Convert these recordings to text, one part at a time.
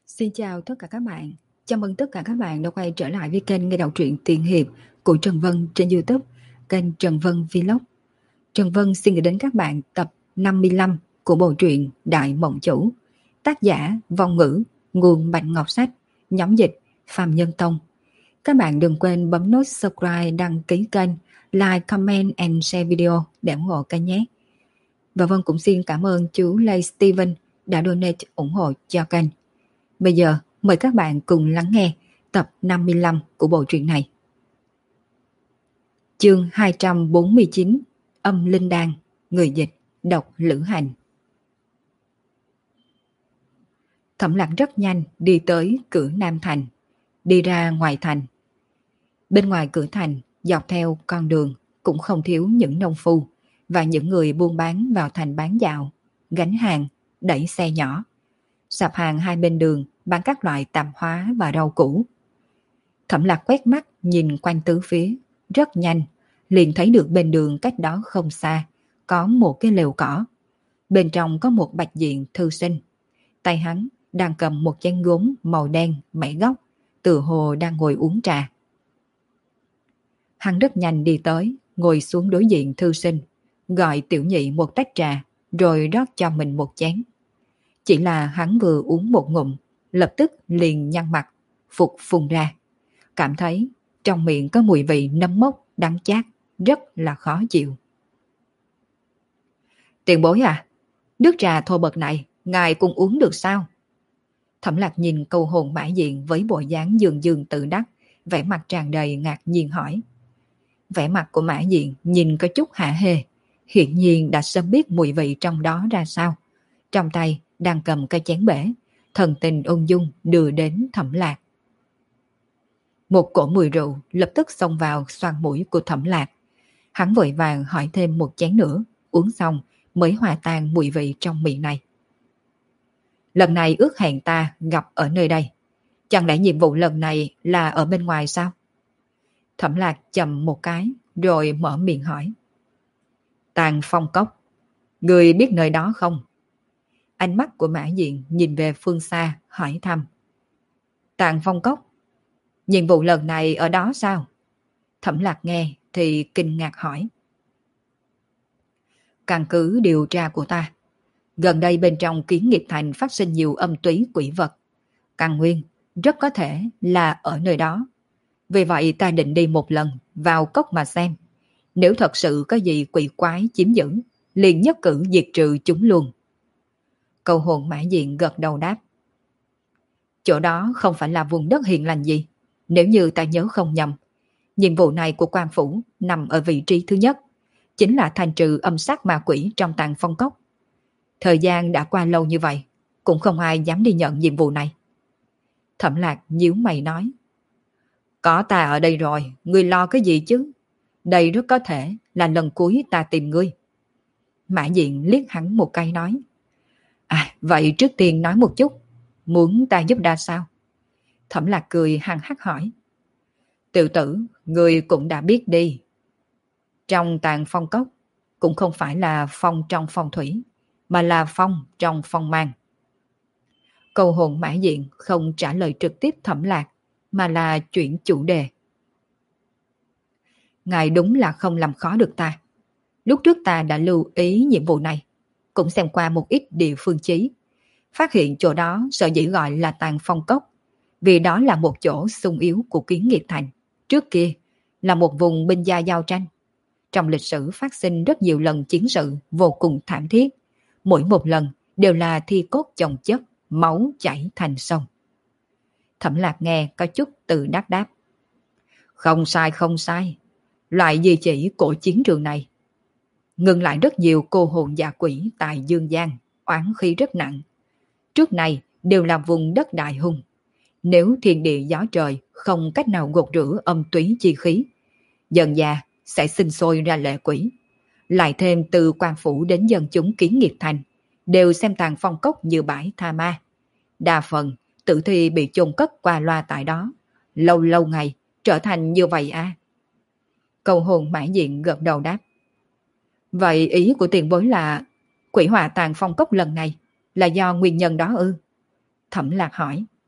Xin chào tất cả các bạn. Chào mừng tất cả các bạn đã quay trở lại với kênh nghe đọc truyện Tiền Hiệp của Trần Vân trên YouTube, kênh Trần Vân Vlog. Trần Vân xin gửi đến các bạn tập 55 của bộ truyện Đại Mộng Chủ, tác giả Vong Ngữ, nguồn Bạch Ngọc Sách, nhóm dịch Phạm Nhân Tông. Các bạn đừng quên bấm nút subscribe, đăng ký kênh, like, comment and share video để ủng hộ kênh nhé. Và Vân cũng xin cảm ơn chú Lê Steven đã donate ủng hộ cho kênh. Bây giờ mời các bạn cùng lắng nghe tập 55 của bộ truyện này. Chương 249, Âm Linh Đan, người dịch Độc Lữ Hành. Thẩm Lạc rất nhanh đi tới cửa Nam Thành, đi ra ngoài thành. Bên ngoài cửa thành, dọc theo con đường cũng không thiếu những nông phu và những người buôn bán vào thành bán dạo, gánh hàng, đẩy xe nhỏ. Sạp hàng hai bên đường bán các loại tạp hóa và rau củ. Thẩm Lạc quét mắt nhìn quanh tứ phía, rất nhanh liền thấy được bên đường cách đó không xa có một cái lều cỏ. Bên trong có một bạch diện thư sinh, tay hắn đang cầm một chén gốm màu đen bảy góc, tựa hồ đang ngồi uống trà. Hắn rất nhanh đi tới, ngồi xuống đối diện thư sinh, gọi tiểu nhị một tách trà, rồi rót cho mình một chén. Chỉ là hắn vừa uống một ngụm, lập tức liền nhăn mặt, phục phun ra. Cảm thấy trong miệng có mùi vị nấm mốc, đắng chát, rất là khó chịu. Tiền bối à, nước trà thô bậc này, ngài cũng uống được sao? Thẩm Lạc nhìn câu hồn mã diện với bộ dáng dường dường tự đắc, vẻ mặt tràn đầy ngạc nhiên hỏi. Vẻ mặt của mã diện nhìn có chút hả hê, hiển nhiên đã sớm biết mùi vị trong đó ra sao. Trong tay đang cầm cái chén bể, thần tình ung dung đưa đến Thẩm Lạc. Một cỗ mùi rượu lập tức xông vào xoang mũi của Thẩm Lạc. Hắn vội vàng hỏi thêm một chén nữa, uống xong mới hòa tan mùi vị trong miệng này. Lần này ước hẹn ta gặp ở nơi đây, chẳng lẽ nhiệm vụ lần này là ở bên ngoài sao? Thẩm Lạc chầm một cái rồi mở miệng hỏi. Tàng Phong Cốc, người biết nơi đó không? Ánh mắt của Mã Diện nhìn về phương xa hỏi thăm. Tàng Phong Cốc, nhiệm vụ lần này ở đó sao? Thẩm Lạc nghe thì kinh ngạc hỏi. Căn cứ điều tra của ta, gần đây bên trong Kiến Nghiệp Thành phát sinh nhiều âm túy quỷ vật. Căn nguyên rất có thể là ở nơi đó. Vì vậy ta định đi một lần vào cốc mà xem. Nếu thật sự có gì quỷ quái chiếm giữ, liền nhất cử diệt trừ chúng luôn. Câu hồn Mã Diện gật đầu đáp. Chỗ đó không phải là vùng đất hiền lành gì. Nếu như ta nhớ không nhầm, nhiệm vụ này của quan phủ nằm ở vị trí thứ nhất, chính là thanh trừ âm sát ma quỷ trong Tàng Phong Cốc. Thời gian đã qua lâu như vậy, cũng không ai dám đi nhận nhiệm vụ này. Thẩm Lạc nhíu mày nói. Có ta ở đây rồi, ngươi lo cái gì chứ? Đây rất có thể là lần cuối ta tìm ngươi. Mã Diện liếc hắn một cái nói. À, vậy trước tiên nói một chút, muốn ta giúp đa sao? Thẩm Lạc cười hằng hắc hỏi. Tiểu tử, ngươi cũng đã biết đi. Trong Tàng Phong Cốc, cũng không phải là phong trong phong thủy, mà là phong trong phong mang. Câu hồn Mã Diện không trả lời trực tiếp Thẩm Lạc, mà là chuyển chủ đề. Ngài đúng là không làm khó được ta. Lúc trước ta đã lưu ý nhiệm vụ này, cũng xem qua một ít địa phương chí, phát hiện chỗ đó sở dĩ gọi là Tàng Phong Cốc, vì đó là một chỗ xung yếu của Kiến Nghiệp Thành. Trước kia là một vùng binh gia giao tranh. Trong lịch sử phát sinh rất nhiều lần chiến sự vô cùng thảm thiết. Mỗi một lần đều là thi cốt chồng chất, máu chảy thành sông. Thẩm Lạc nghe có chút tự đắc đáp. Không sai không sai. Loại di chỉ của chiến trường này ngừng lại rất nhiều cô hồn dạ quỷ tại Dương Giang, oán khí rất nặng. Trước này đều là vùng đất đại hung. Nếu thiên địa gió trời không cách nào gột rửa âm túy chi khí, dần dà sẽ sinh sôi ra lệ quỷ. Lại thêm từ quan phủ đến dân chúng Kiến Nghiệp Thành đều xem Tàng Phong Cốc như bãi tha ma. Đa phần tử thi bị chôn cất qua loa tại đó, lâu lâu ngày trở thành như vậy à? Câu hồn Mã Diện gật đầu đáp. Vậy ý của tiền bối là quỷ hỏa Tàng Phong Cốc lần này là do nguyên nhân đó ư? Thẩm Lạc hỏi.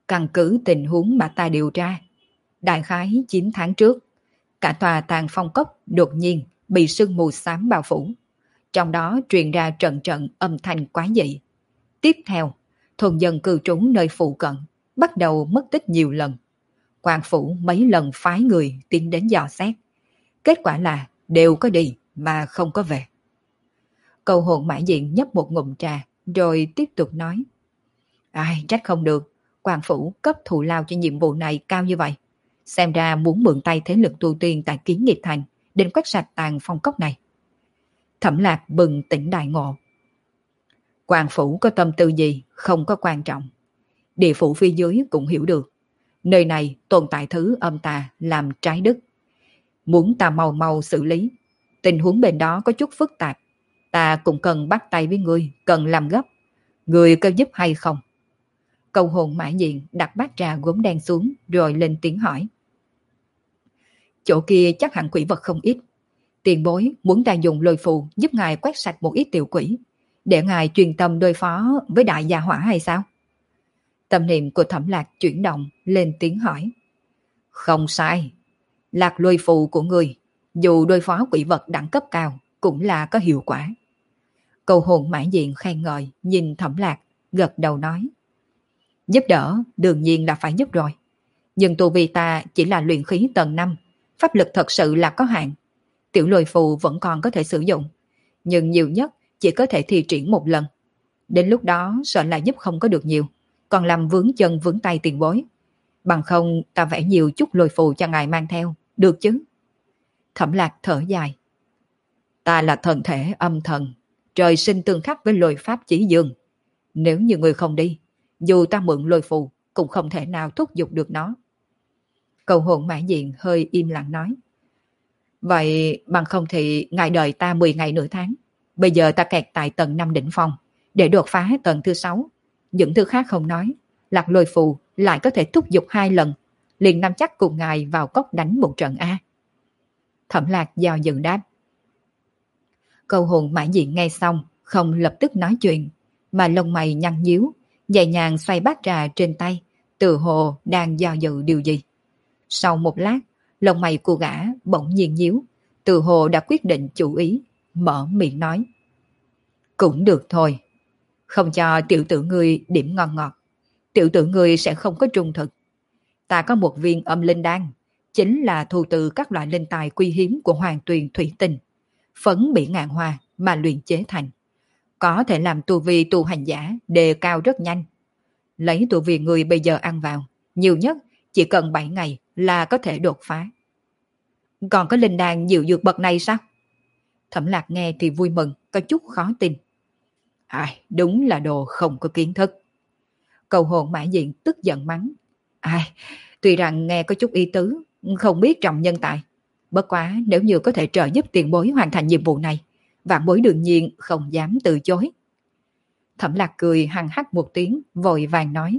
Căn cứ tình huống mà ta điều tra, đại khái 9 tháng trước, cả tòa Tàng Phong Cốc đột nhiên bị sương mù xám bao phủ, trong đó truyền ra trận trận âm thanh quái dị. Tiếp theo, thôn dân cư trú nơi phụ cận bắt đầu mất tích nhiều lần. Quan phủ mấy lần phái người tiến đến dò xét. Kết quả là đều có đi mà không có về. Cầu hồn mã diện nhấp một ngụm trà rồi tiếp tục nói. Ai trách không được, quan phủ cấp thù lao cho nhiệm vụ này cao như vậy. Xem ra muốn mượn tay thế lực tu tiên tại Kiến Nghiệp Thành đến quét sạch Tàng Phong Cốc này. Thẩm Lạc bừng tỉnh đại ngộ. Quan phủ có tâm tư gì không có quan trọng. Địa phủ phía dưới cũng hiểu được. Nơi này tồn tại thứ âm tà làm trái đức. Muốn ta mau mau xử lý. Tình huống bên đó có chút phức tạp. Ta cũng cần bắt tay với ngươi, cần làm gấp. Ngươi có giúp hay không? Cầu hồn mã diện đặt bát trà gốm đen xuống rồi lên tiếng hỏi. Chỗ kia chắc hẳn quỷ vật không ít. Tiền bối muốn ta dùng lôi phù giúp ngài quét sạch một ít tiểu quỷ, để ngài chuyên tâm đối phó với đại gia hỏa hay sao? Tâm niệm của Thẩm Lạc chuyển động lên tiếng hỏi. Không sai. Lạc lôi phù của ngươi, dù đối phó quỷ vật đẳng cấp cao, cũng là có hiệu quả. Cầu hồn mã diện khen ngợi nhìn Thẩm Lạc, gật đầu nói. Giúp đỡ đương nhiên là phải giúp rồi. Nhưng tu vi ta chỉ là luyện khí tầng 5, pháp lực thật sự là có hạn. Tiểu lôi phù vẫn còn có thể sử dụng, nhưng nhiều nhất chỉ có thể thi triển một lần. Đến lúc đó sợ là giúp không có được nhiều, còn làm vướng chân vướng tay tiền bối. Bằng không ta vẽ nhiều chút lôi phù cho ngài mang theo, được chứ? Thẩm Lạc thở dài. Ta là thần thể âm thần, trời sinh tương khắc với lôi pháp chỉ dương. Nếu như người không đi, dù ta mượn lôi phù cũng không thể nào thúc giục được nó. Cầu hồn mã diện hơi im lặng nói. Vậy bằng không thì ngài đợi ta 10 ngày nửa tháng. Bây giờ ta kẹt tại tầng 5 đỉnh phong, để đột phá tầng thứ 6. Những thứ khác không nói, lạc lôi phù lại có thể thúc giục 2 lần, liền nắm chắc cùng ngài vào cốc đánh một trận A. Thẩm Lạc do dự đáp. Cầu hồn mã diện nghe xong, không lập tức nói chuyện, mà lông mày nhăn nhíu, nhẹ nhàng xoay bát trà trên tay, tự hồ đang do dự điều gì. Sau một lát, lông mày của gã bỗng nhiên nhíu, tự hồ đã quyết định chủ ý, mở miệng nói. Cũng được thôi, không cho tiểu tử ngươi điểm ngon ngọt, tiểu tử ngươi sẽ không có trung thực. Ta có một viên âm linh đan, chính là thu từ các loại linh tài quý hiếm của hoàng tuyền thủy tinh, phấn bị ngàn hoa mà luyện chế thành. Có thể làm tu vi tu hành giả đề cao rất nhanh. Lấy tu vi người bây giờ ăn vào, nhiều nhất chỉ cần 7 ngày là có thể đột phá. Còn có linh đan nhiều dược bậc này sao? Thẩm Lạc nghe thì vui mừng, có chút khó tin. Ai, đúng là đồ không có kiến thức. Cầu hồn mã diện tức giận mắng. Ai, tuy rằng nghe có chút ý tứ, không biết trọng nhân tài. Bất quá nếu như có thể trợ giúp tiền bối hoàn thành nhiệm vụ này, vạn bối đương nhiên không dám từ chối. Thẩm Lạc cười hằng hắc một tiếng, vội vàng nói.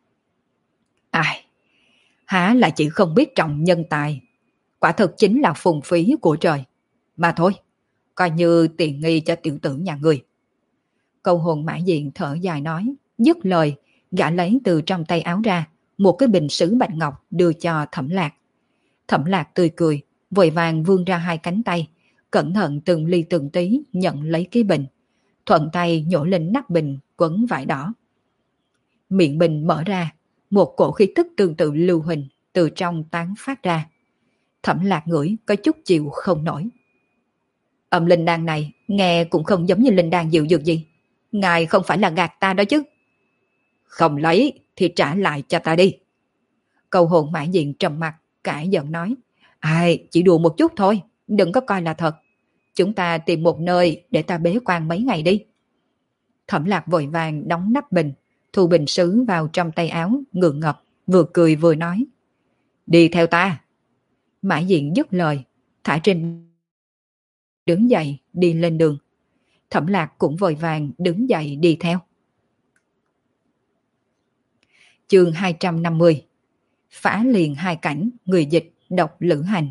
Ai, há là chỉ không biết trọng nhân tài. Quả thực chính là phung phí của trời. Mà thôi, coi như tiện nghi cho tiểu tử nhà người. Cầu hồn mã diện thở dài nói, dứt lời, gã lấy từ trong tay áo ra một cái bình sứ bạch ngọc đưa cho Thẩm Lạc. Thẩm Lạc tươi cười, vội vàng vươn ra 2 cánh tay, cẩn thận từng ly từng tí nhận lấy cái bình, thuận tay nhổ lên nắp bình quấn vải đỏ. Miệng bình mở ra, một cổ khí tức tương tự lưu huỳnh từ trong tán phát ra. Thẩm Lạc ngửi có chút chịu không nổi. Âm linh đan này nghe cũng không giống như linh đan dịu dược gì. Ngài không phải là gạt ta đó chứ? Không lấy thì trả lại cho ta đi. Cầu hồn mã diện trầm mặt, cãi giận nói. Ai, chỉ đùa một chút thôi, đừng có coi là thật. Chúng ta tìm một nơi để ta bế quan mấy ngày đi. Thẩm Lạc vội vàng đóng nắp bình, thu bình sứ vào trong tay áo, ngượng ngập, vừa cười vừa nói. Đi theo ta. Mã diện dứt lời, thả trên đứng dậy đi lên đường. Thẩm Lạc cũng vội vàng đứng dậy đi theo. Chương 250. Phá liền 2 cảnh, người dịch độc lữ hành.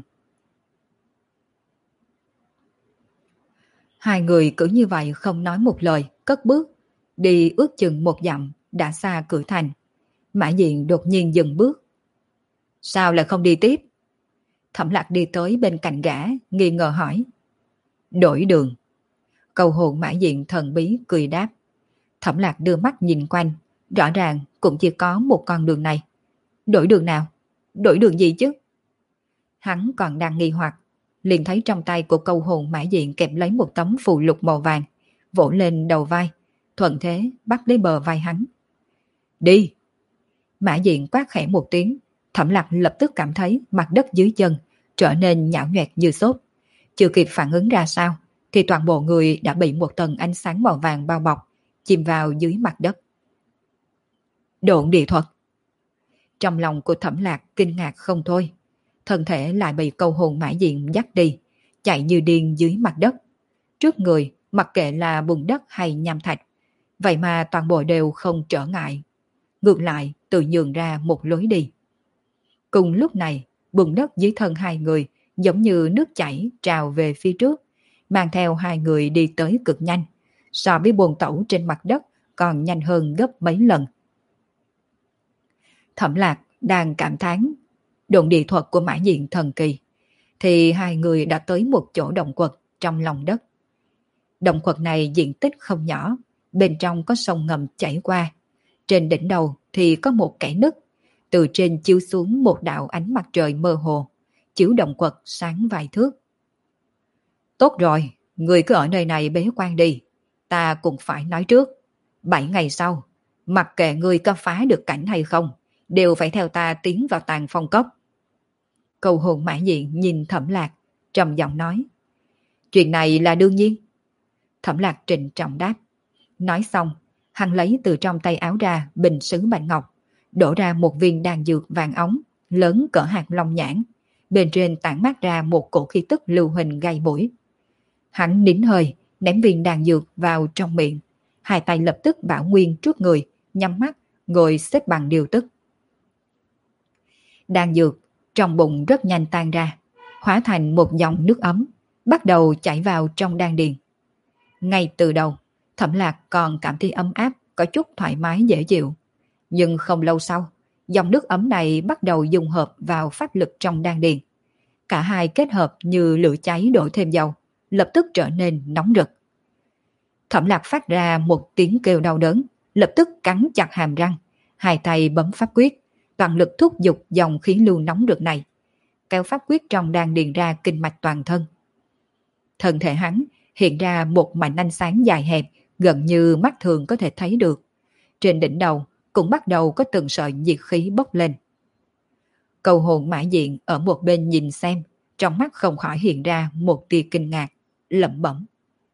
2 người cứ như vậy không nói một lời, cất bước, đi ước chừng 1 dặm đã xa cửa thành. Mã Diện đột nhiên dừng bước. Sao lại không đi tiếp? Thẩm Lạc đi tới bên cạnh gã, nghi ngờ hỏi. Đổi đường. Câu hồn Mã Diện thần bí cười đáp. Thẩm Lạc đưa mắt nhìn quanh, rõ ràng cũng chỉ có một con đường này. Đổi đường nào? Đổi đường gì chứ? Hắn còn đang nghi hoặc, liền thấy trong tay của câu hồn Mã Diện kẹp lấy một tấm phù lục màu vàng, vỗ lên đầu vai, thuận thế bắt lấy bờ vai hắn. Đi! Mã Diện quát khẽ một tiếng, Thẩm Lạc lập tức cảm thấy mặt đất dưới chân trở nên nhão nhoẹt như xốp. Chưa kịp phản ứng ra sao, thì toàn bộ người đã bị một tầng ánh sáng màu vàng bao bọc, chìm vào dưới mặt đất. Độn địa thuật! Trong lòng của Thẩm Lạc kinh ngạc không thôi, thân thể lại bị câu hồn Mã Diện dắt đi, chạy như điên dưới mặt đất. Trước người, mặc kệ là bùn đất hay nham thạch, vậy mà toàn bộ đều không trở ngại. Ngược lại, tự nhường ra một lối đi. Cùng lúc này, bùn đất dưới thân hai người giống như nước chảy trào về phía trước, mang theo hai người đi tới cực nhanh, so với bồn tẩu trên mặt đất còn nhanh hơn gấp mấy lần. Thẩm Lạc đang cảm thán độn địa thuật của Mã Diện thần kỳ, thì hai người đã tới một chỗ động quật trong lòng đất. Động quật này diện tích không nhỏ, bên trong có sông ngầm chảy qua. Trên đỉnh đầu thì có một kẽ nứt, từ trên chiếu xuống một đạo ánh mặt trời mơ hồ, chiếu động quật sáng vài thước. Tốt rồi, người cứ ở nơi này bế quan đi, ta cũng phải nói trước. 7 ngày sau, mặc kệ ngươi có phá được cảnh hay không, đều phải theo ta tiến vào Tàng Phong Cốc. Câu hồn Mã Diện nhìn Thẩm Lạc, trầm giọng nói. Chuyện này là đương nhiên. Thẩm Lạc trịnh trọng đáp. Nói xong, hắn lấy từ trong tay áo ra bình sứ bạch ngọc, đổ ra một viên đan dược vàng óng, lớn cỡ hạt long nhãn, bên trên tản mát ra một cổ khí tức lưu huỳnh gây mũi. Hắn nín hơi, ném viên đan dược vào trong miệng, hai tay lập tức bảo nguyên trước người, nhắm mắt, ngồi xếp bằng điều tức. Đan dược trong bụng rất nhanh tan ra, hóa thành một dòng nước ấm, bắt đầu chảy vào trong đan điền. Ngay từ đầu, Thẩm Lạc còn cảm thấy ấm áp, có chút thoải mái dễ chịu. Nhưng không lâu sau, dòng nước ấm này bắt đầu dung hợp vào pháp lực trong đan điền. Cả hai kết hợp như lửa cháy đổ thêm dầu, lập tức trở nên nóng rực. Thẩm Lạc phát ra một tiếng kêu đau đớn, lập tức cắn chặt hàm răng, hai tay bấm pháp quyết, toàn lực thúc giục dòng khí lưu nóng rực này, kéo pháp quyết trong đan điền ra kinh mạch toàn thân. Thân thể hắn hiện ra một mảnh ánh sáng dài hẹp, gần như mắt thường có thể thấy được. Trên đỉnh đầu cũng bắt đầu có từng sợi nhiệt khí bốc lên. Câu hồn Mã Diện ở một bên nhìn xem, trong mắt không khỏi hiện ra một tia kinh ngạc, lẩm bẩm.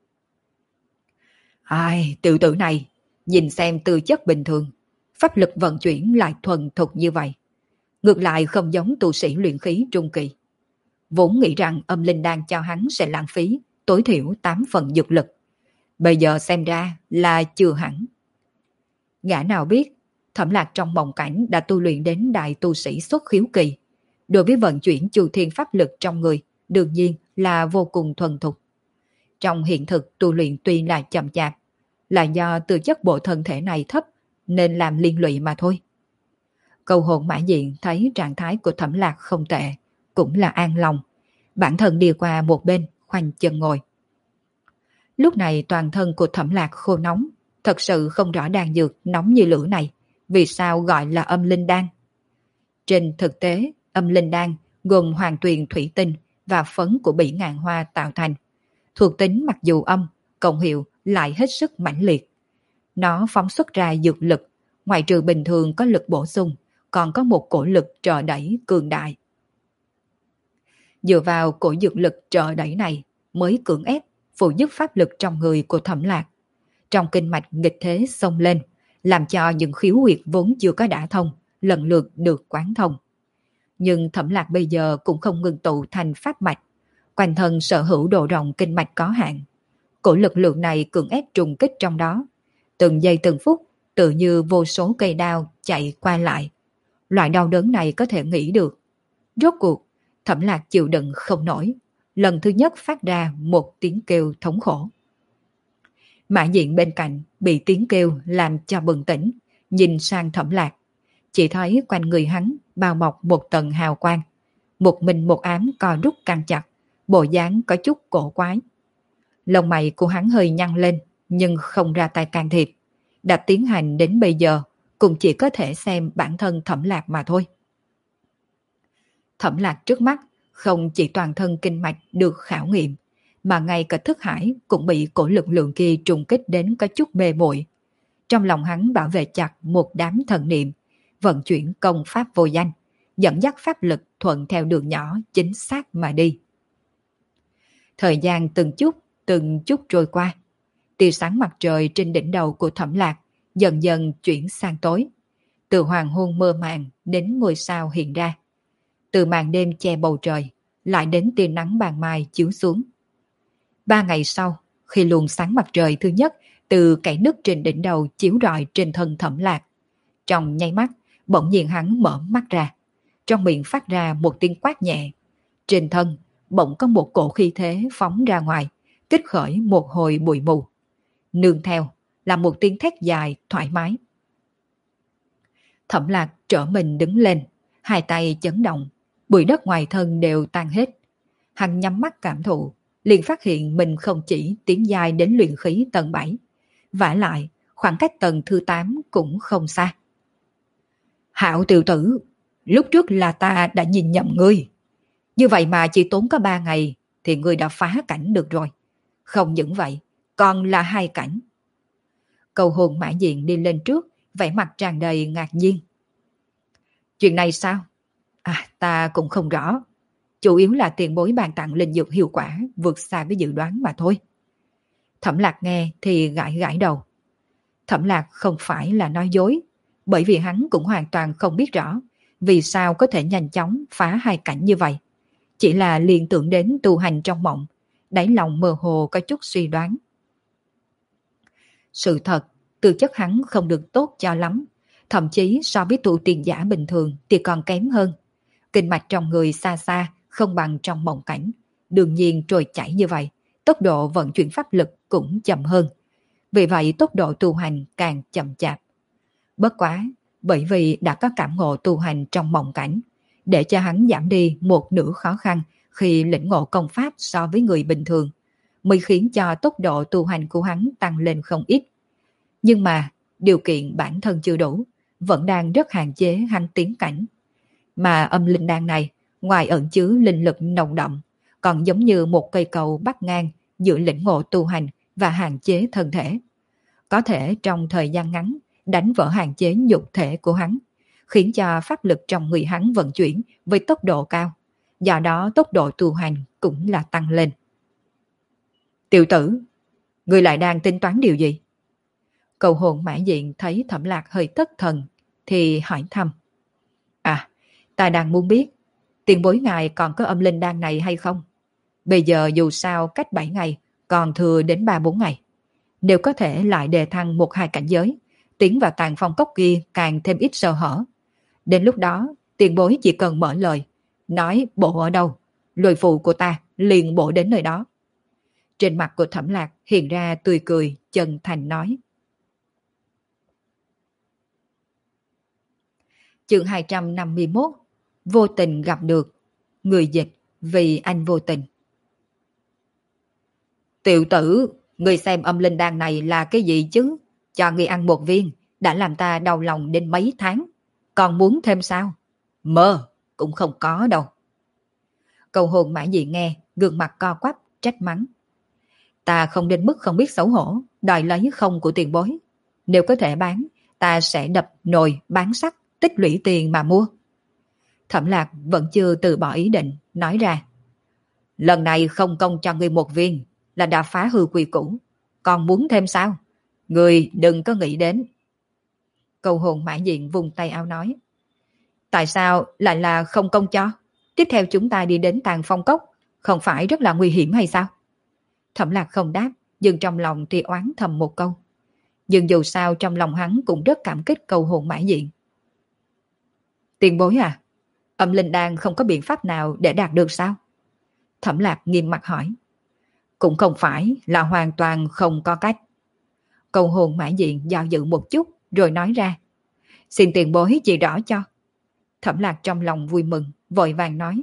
Ai, tiểu tử này, nhìn xem tư chất bình thường, pháp lực vận chuyển lại thuần thục như vậy. Ngược lại không giống tu sĩ luyện khí trung kỳ. Vốn nghĩ rằng âm linh đan cho hắn sẽ lãng phí tối thiểu 8 phần dược lực. Bây giờ xem ra là chưa hẳn. Gã nào biết, Thẩm Lạc trong mộng cảnh đã tu luyện đến đại tu sĩ xuất khiếu kỳ. Đối với vận chuyển chu thiên pháp lực trong người, đương nhiên là vô cùng thuần thục. Trong hiện thực tu luyện tuy là chậm chạp, là do tư chất bộ thân thể này thấp nên làm liên lụy mà thôi. Câu hồn Mã Diện thấy trạng thái của Thẩm Lạc không tệ, cũng là an lòng. Bản thân đi qua một bên, khoanh chân ngồi. Lúc này toàn thân của Thẩm Lạc khô nóng, thật sự không rõ đan dược nóng như lửa này, vì sao gọi là âm linh đan. Trên thực tế, âm linh đan gồm hoàng tuyền thủy tinh và phấn của bỉ ngạn hoa tạo thành. Thuộc tính mặc dù âm, cộng hiệu lại hết sức mãnh liệt. Nó phóng xuất ra dược lực, ngoại trừ bình thường có lực bổ sung, còn có một cổ lực trợ đẩy cường đại. Dựa vào cổ dược lực trợ đẩy này mới cưỡng ép phụ giúp pháp lực trong người của Thẩm Lạc. Trong kinh mạch nghịch thế xông lên, làm cho những khiếu huyệt vốn chưa có đả thông, lần lượt được quán thông. Nhưng Thẩm Lạc bây giờ cũng không ngừng tụ thành pháp mạch, quanh thân sở hữu độ rộng kinh mạch có hạn. Cổ lực lượng này cưỡng ép trùng kích trong đó, từng giây từng phút tự như vô số cây đao chạy qua lại. Loại đau đớn này có thể nghĩ được. Rốt cuộc, Thẩm Lạc chịu đựng không nổi, lần thứ nhất phát ra một tiếng kêu thống khổ. Mã Diện bên cạnh bị tiếng kêu làm cho bừng tỉnh, nhìn sang Thẩm Lạc. chỉ thấy quanh người hắn bao bọc một tầng hào quang, một mình một ám co rút căng chặt, bộ dáng có chút cổ quái. Lông mày của hắn hơi nhăn lên, nhưng không ra tay can thiệp. Đã tiến hành đến bây giờ, cũng chỉ có thể xem bản thân Thẩm Lạc mà thôi. Thẩm Lạc trước mắt không chỉ toàn thân kinh mạch được khảo nghiệm, mà ngay cả thức hải cũng bị cổ lực lượng kia trùng kích đến có chút mê muội. Trong lòng hắn bảo vệ chặt một đám thần niệm, vận chuyển công pháp vô danh, dẫn dắt pháp lực thuận theo đường nhỏ chính xác mà đi. Thời gian từng chút trôi qua. Tia sáng mặt trời trên đỉnh đầu của Thẩm Lạc dần dần chuyển sang tối. Từ hoàng hôn mơ màng đến ngôi sao hiện ra. Từ màn đêm che bầu trời, lại đến tia nắng ban mai chiếu xuống. 3 ngày sau, khi luồng sáng mặt trời thứ nhất từ kẽ nứt trên đỉnh đầu chiếu rọi trên thân Thẩm Lạc, trong nháy mắt, bỗng nhiên hắn mở mắt ra. Trong miệng phát ra một tiếng quát nhẹ. Trên thân, bỗng có một cổ khí thế phóng ra ngoài, kích khởi một hồi bụi mù. Nương theo là một tiếng thét dài thoải mái. Thẩm Lạc trở mình đứng lên, hai tay chấn động, bụi đất ngoài thân đều tan hết. Hắn nhắm mắt cảm thụ, liền phát hiện mình không chỉ tiến dài đến luyện khí tầng 7, vả lại khoảng cách tầng thứ 8 cũng không xa. Hạo tiểu tử, lúc trước là ta đã nhìn nhầm ngươi. Như vậy mà chỉ tốn có 3 ngày thì ngươi đã phá cảnh được rồi. Không những vậy, còn là 2 cảnh. Cầu hồn Mã Diện đi lên trước, vẻ mặt tràn đầy ngạc nhiên. Chuyện này sao? Ta cũng không rõ. Chủ yếu là tiền bối bàn tặng linh dược hiệu quả vượt xa với dự đoán mà thôi. Thẩm Lạc nghe thì gãi gãi đầu. Thẩm Lạc không phải là nói dối, bởi vì hắn cũng hoàn toàn không biết rõ vì sao có thể nhanh chóng phá 2 cảnh như vậy. Chỉ là liên tưởng đến tu hành trong mộng, đáy lòng mơ hồ có chút suy đoán. Sự thật, tư chất hắn không được tốt cho lắm, thậm chí so với tu tiên giả bình thường thì còn kém hơn. Kinh mạch trong người xa xa không bằng trong mộng cảnh, đương nhiên trôi chảy như vậy, tốc độ vận chuyển pháp lực cũng chậm hơn. Vì vậy tốc độ tu hành càng chậm chạp. Bất quá, bởi vì đã có cảm ngộ tu hành trong mộng cảnh, để cho hắn giảm đi một nửa khó khăn khi lĩnh ngộ công pháp so với người bình thường, mới khiến cho tốc độ tu hành của hắn tăng lên không ít. Nhưng mà, điều kiện bản thân chưa đủ, vẫn đang rất hạn chế hắn tiến cảnh. Mà âm linh đan này, ngoài ẩn chứa linh lực nồng đậm, còn giống như một cây cầu bắc ngang giữa lĩnh ngộ tu hành và hạn chế thân thể. Có thể trong thời gian ngắn đánh vỡ hạn chế nhục thể của hắn, khiến cho pháp lực trong người hắn vận chuyển với tốc độ cao, do đó tốc độ tu hành cũng là tăng lên. Tiểu tử, người lại đang tính toán điều gì? Cầu hồn Mã Diện thấy Thẩm Lạc hơi thất thần thì hỏi thăm. Ta đang muốn biết tiền bối ngài còn có âm linh đan này hay không? Bây giờ dù sao cách 7 ngày còn thừa đến 3-4 ngày. Nếu có thể lại đề thăng 1-2 cảnh giới, tiến vào Tàn Phong Cốc kia càng thêm ít sơ hở. Đến lúc đó, tiền bối chỉ cần mở lời, nói bộ ở đâu, lôi phụ của ta liền bộ đến nơi đó. Trên mặt của Thẩm Lạc hiện ra tươi cười, chân thành nói. Chương 251, vô tình gặp được. Người dịch vì anh vô tình. Tiểu tử, người xem âm linh đan này là cái gì chứ? Cho người ăn 1 viên, đã làm ta đau lòng đến mấy tháng. Còn muốn thêm sao? Mơ, cũng không có đâu. Cầu hồn Mã Diện nghe, gương mặt co quắp, trách mắng. Ta không đến mức không biết xấu hổ, đòi lấy không của tiền bối. Nếu có thể bán, ta sẽ đập nồi, bán sắt, tích lũy tiền mà mua. Thẩm Lạc vẫn chưa từ bỏ ý định, nói ra. Lần này không công cho ngươi 1 viên, là đã phá hư quy củ. Còn muốn thêm sao? Ngươi đừng có nghĩ đến. Cầu hồn Mã Diện vùng tay áo nói. Tại sao lại là không công cho? Tiếp theo chúng ta đi đến Tàn Phong Cốc, không phải rất là nguy hiểm hay sao? Thẩm Lạc không đáp, nhưng trong lòng thì oán thầm một câu. Nhưng dù sao trong lòng hắn cũng rất cảm kích cầu hồn Mã Diện. Tiền bối à, âm linh đan không có biện pháp nào để đạt được sao? Thẩm Lạc nghiêm mặt hỏi. Cũng không phải là hoàn toàn không có cách. Cầu hồn Mã Diện do dự một chút rồi nói ra. Xin tiền bối chỉ rõ cho. Thẩm Lạc trong lòng vui mừng, vội vàng nói.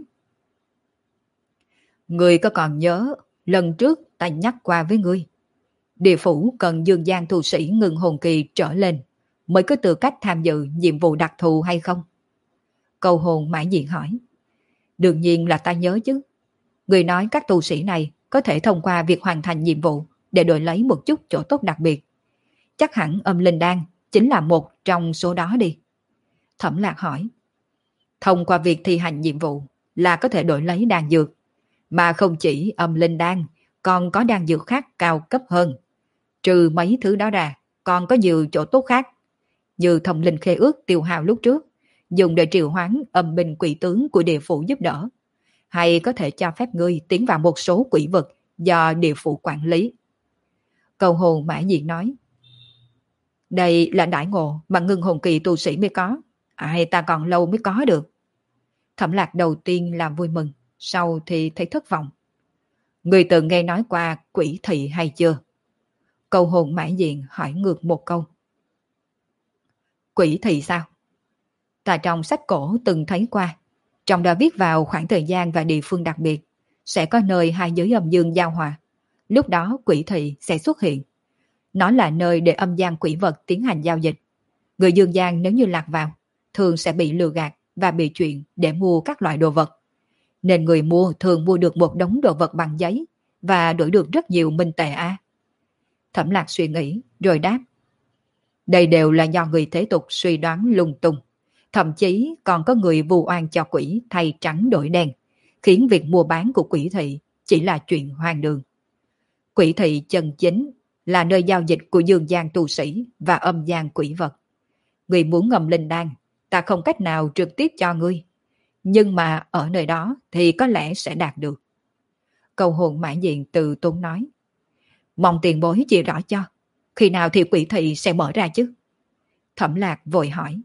Ngươi có còn nhớ, lần trước ta nhắc qua với ngươi. Địa phủ cần dương gian tu sĩ ngưng hồn kỳ trở lên mới có tư cách tham dự nhiệm vụ đặc thù hay không? Câu hồn mãn diện hỏi. Đương nhiên là ta nhớ chứ. Người nói các tu sĩ này có thể thông qua việc hoàn thành nhiệm vụ để đổi lấy một chút chỗ tốt đặc biệt. Chắc hẳn âm linh đan chính là một trong số đó đi. Thẩm Lạc hỏi. Thông qua việc thi hành nhiệm vụ là có thể đổi lấy đan dược, mà không chỉ âm linh đan, còn có đan dược khác cao cấp hơn. Trừ mấy thứ đó ra, còn có nhiều chỗ tốt khác, như thông linh khế ước tiêu hao lúc trước, dùng để triệu hoán âm binh quỷ tướng của địa phủ giúp đỡ, hay có thể cho phép ngươi tiến vào một số quỷ vực do địa phủ quản lý. Cầu hồn mã diện nói. Đây là đãi ngộ mà ngưng hồn kỳ tu sĩ mới có, ai ta còn lâu mới có được. Thẩm Lạc đầu tiên là vui mừng, sau thì thấy thất vọng. Người từng nghe nói qua quỷ thị hay chưa? Cầu hồn mã diện hỏi ngược một câu. Quỷ thị sao? Ta trong sách cổ từng thấy qua, trong đó viết vào khoảng thời gian và địa phương đặc biệt, sẽ có nơi hai giới âm dương giao hòa. Lúc đó quỷ thị sẽ xuất hiện. Nó là nơi để âm gian quỷ vật tiến hành giao dịch. Người dương gian nếu như lạc vào, thường sẽ bị lừa gạt và bị chuyện để mua các loại đồ vật. Nên người mua thường mua được một đống đồ vật bằng giấy và đổi được rất nhiều minh tệ a. Thẩm Lạc suy nghĩ rồi đáp. Đây đều là do người thế tục suy đoán lung tung. Thậm chí còn có người vu oan cho quỷ thay trắng đổi đen, khiến việc mua bán của quỷ thị chỉ là chuyện hoang đường. Quỷ thị chân chính là nơi giao dịch của dương gian tu sĩ và âm gian quỷ vật. Người muốn ngầm linh đan, ta không cách nào trực tiếp cho ngươi, nhưng mà ở nơi đó thì có lẽ sẽ đạt được. Cầu hồn mãn diện từ tốn nói. Mong tiền bối chỉ rõ cho, khi nào thì quỷ thị sẽ mở ra chứ? Thẩm Lạc vội hỏi.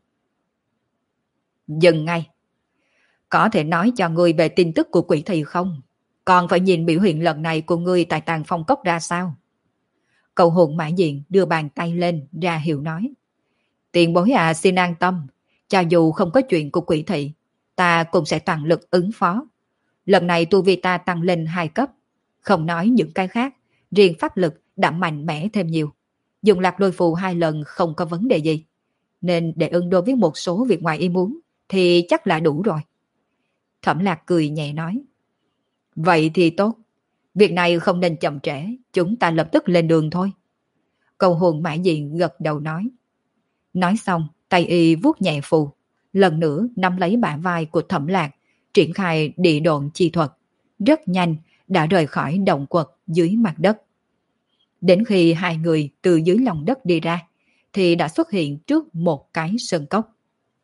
Dừng ngay. Có thể nói cho ngươi về tin tức của quỷ thị không? Còn phải nhìn biểu hiện lần này của ngươi tại Tàng Phong Cốc ra sao? Cầu hồn mã diện đưa bàn tay lên ra hiệu nói. Tiền bối xin an tâm. Cho dù không có chuyện của quỷ thị, ta cũng sẽ toàn lực ứng phó. Lần này tu vi ta tăng lên 2 cấp. Không nói những cái khác, riêng pháp lực đã mạnh mẽ thêm nhiều. Dùng lạc lôi phù 2 lần không có vấn đề gì. Nên để ứng đối với một số việc ngoài ý muốn thì chắc là đủ rồi. Thẩm Lạc cười nhẹ nói. Vậy thì tốt. Việc này không nên chậm trễ, chúng ta lập tức lên đường thôi. Cầu hồn mã diện gật đầu nói. Nói xong, tay y vuốt nhẹ phù, lần nữa nắm lấy bả vai của Thẩm Lạc, triển khai địa độn chi thuật. Rất nhanh đã rời khỏi động quật dưới mặt đất. Đến khi hai người từ dưới lòng đất đi ra, thì đã xuất hiện trước một cái sơn cốc.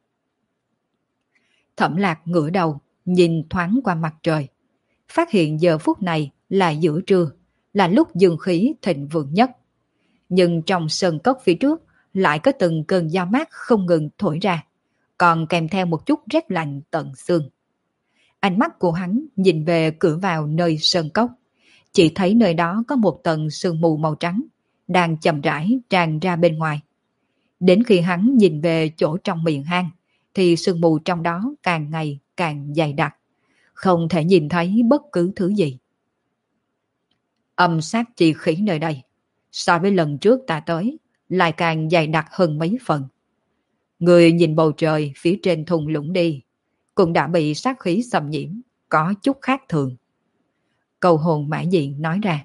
Thẩm Lạc ngửa đầu, nhìn thoáng qua mặt trời. Phát hiện giờ phút này là giữa trưa, là lúc dương khí thịnh vượng nhất. Nhưng trong sơn cốc phía trước lại có từng cơn gió mát không ngừng thổi ra, còn kèm theo một chút rét lạnh tận xương. Ánh mắt của hắn nhìn về cửa vào nơi sơn cốc, chỉ thấy nơi đó có một tầng sương mù màu trắng, đang chậm rãi tràn ra bên ngoài. Đến khi hắn nhìn về chỗ trong miệng hang, thì sương mù trong đó càng ngày càng dày đặc, không thể nhìn thấy bất cứ thứ gì. Âm sát chi khí nơi đây, so với lần trước ta tới, lại càng dày đặc hơn mấy phần. Người nhìn bầu trời phía trên thung lũng đi, cũng đã bị sát khí xâm nhiễm, có chút khác thường. Cầu hồn mã diện nói ra.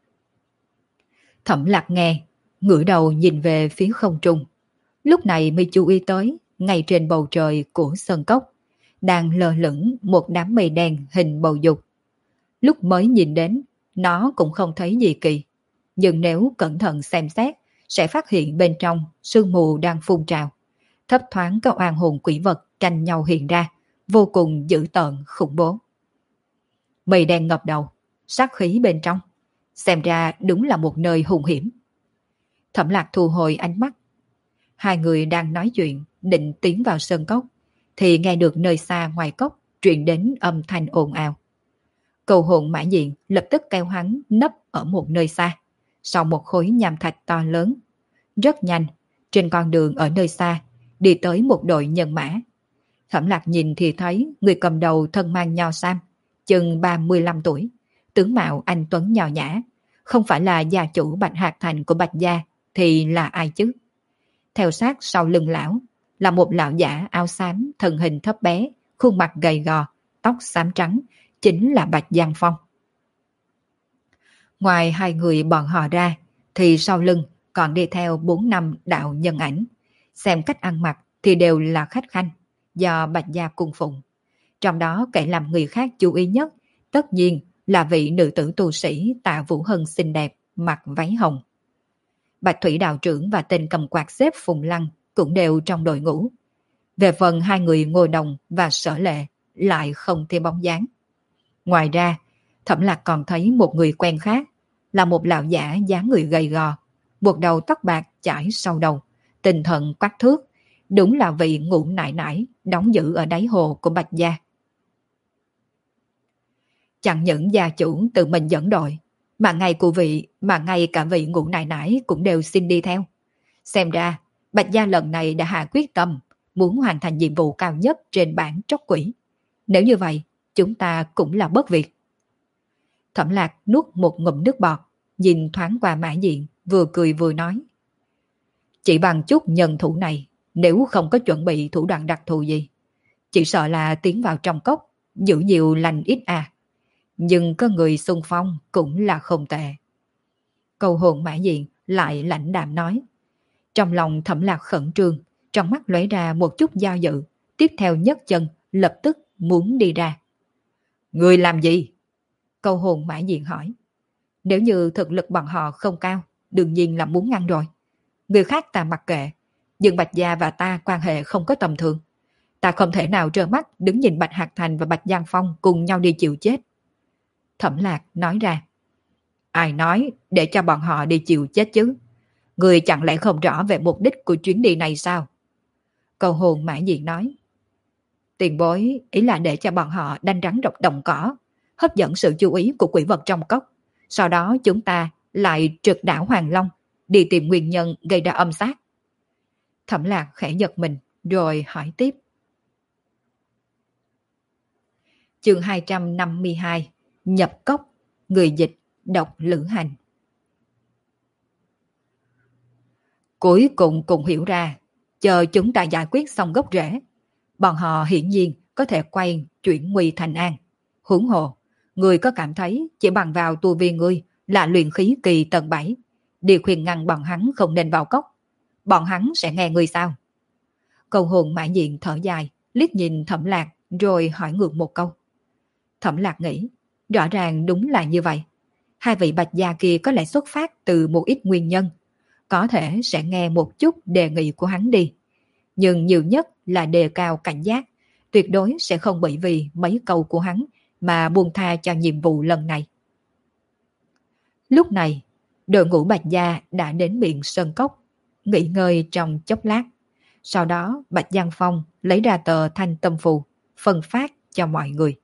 Thẩm Lạc nghe, ngửa đầu nhìn về phía không trung. Lúc này mới chú ý tới, ngay trên bầu trời của sơn cốc, đang lơ lửng một đám mây đen hình bầu dục. Lúc mới nhìn đến, nó cũng không thấy gì kỳ. Nhưng nếu cẩn thận xem xét, sẽ phát hiện bên trong sương mù đang phun trào. Thấp thoáng các oan hồn quỷ vật tranh nhau hiện ra, vô cùng dữ tợn khủng bố. Mây đen ngập đầu, sát khí bên trong. Xem ra đúng là một nơi hung hiểm. Thẩm Lạc thu hồi ánh mắt. Hai người đang nói chuyện, định tiến vào sơn cốc, thì nghe được nơi xa ngoài cốc truyền đến âm thanh ồn ào. Cầu hồn mã diện lập tức kêu hắn nấp ở một nơi xa, sau một khối nham thạch to lớn. Rất nhanh, trên con đường ở nơi xa, đi tới một đội nhân mã. Thẩm Lạc nhìn thì thấy người cầm đầu thân mang nho sam, chừng 35 tuổi, tướng mạo anh tuấn nho nhã, không phải là gia chủ Bạch Hạc Thành của Bạch gia thì là ai chứ? Theo sát sau lưng lão là một lão giả áo xám, thân hình thấp bé, khuôn mặt gầy gò, tóc xám trắng, chính là Bạch Giang Phong. Ngoài hai người bọn họ ra, thì sau lưng còn đi theo 4-5 đạo nhân ảnh. Xem cách ăn mặc thì đều là khách khanh, do Bạch gia cung phụng. Trong đó kẻ làm người khác chú ý nhất, tất nhiên là vị nữ tử tu sĩ Tạ Vũ Hân xinh đẹp, mặc váy hồng. Bạch Thủy đạo trưởng và tên cầm quạt xếp Phùng Lăng cũng đều trong đội ngũ. Về phần hai người Ngô Đồng và Sở Lệ lại không thêm bóng dáng. Ngoài ra, Thẩm Lạc còn thấy một người quen khác, là một lão giả dáng người gầy gò, buộc đầu tóc bạc chải sau đầu, tinh thần quắc thước, đúng là vị Ngũ nại nãi đóng giữ ở đáy hồ của Bạch gia. Chẳng những gia chủ tự mình dẫn đội, mà ngay cả vị Ngũ nại nãi cũng đều xin đi theo. Xem ra, Bạch gia lần này đã hạ quyết tâm muốn hoàn thành nhiệm vụ cao nhất trên bảng tróc quỷ. Nếu như vậy, chúng ta cũng là bất việc. Thẩm Lạc nuốt một ngụm nước bọt, nhìn thoáng qua Mã Diện, vừa cười vừa nói. Chỉ bằng chút nhân thủ này, nếu không có chuẩn bị thủ đoạn đặc thù gì, chỉ sợ là tiến vào trong cốc, giữ nhiều lành ít à. Nhưng có người xung phong cũng là không tệ. Câu hồn Mã Diện lại lãnh đạm nói. Trong lòng Thẩm Lạc khẩn trương, trong mắt lóe ra một chút do dự, tiếp theo nhấc chân, lập tức muốn đi ra. Người làm gì? Câu hồn Mã Diện hỏi. Nếu như thực lực bọn họ không cao, đương nhiên là muốn ngăn rồi. Người khác ta mặc kệ, nhưng Bạch gia và ta quan hệ không có tầm thường. Ta không thể nào trơ mắt đứng nhìn Bạch Hạc Thành và Bạch Giang Phong cùng nhau đi chịu chết. Thẩm Lạc nói ra. Ai nói để cho bọn họ đi chịu chết chứ? Người chẳng lẽ không rõ về mục đích của chuyến đi này sao? Câu hồn Mã Diện nói. Tiền bối ý là để cho bọn họ đanh rắn độc đồng cỏ, hấp dẫn sự chú ý của quỷ vật trong cốc. Sau đó chúng ta lại trượt đảo Hoàng Long, đi tìm nguyên nhân gây ra âm sát. Thẩm Lạc khẽ giật mình, rồi hỏi tiếp. Chương 252, nhập cốc, người dịch, độc lữ hành. Cuối cùng hiểu ra, chờ chúng ta giải quyết xong gốc rễ, bọn họ hiển nhiên có thể quay chuyển nguy thành an. Huống hồ, người có cảm thấy chỉ bằng vào tu vi ngươi là luyện khí kỳ tầng 7, đi khuyên ngăn bọn hắn không nên vào cốc. Bọn hắn sẽ nghe ngươi sao? Câu hồn Mã Diện thở dài, liếc nhìn Thẩm Lạc rồi hỏi ngược một câu. Thẩm Lạc nghĩ, rõ ràng đúng là như vậy. Hai vị Bạch gia kia có lẽ xuất phát từ một ít nguyên nhân, có thể sẽ nghe một chút đề nghị của hắn đi. Nhưng nhiều nhất là đề cao cảnh giác, tuyệt đối sẽ không bởi vì mấy câu của hắn mà buông tha cho nhiệm vụ lần này. Lúc này, đội ngũ Bạch gia đã đến miệng sơn cốc, nghỉ ngơi trong chốc lát. Sau đó Bạch Giang Phong lấy ra tờ thanh tâm phù, phân phát cho mọi người.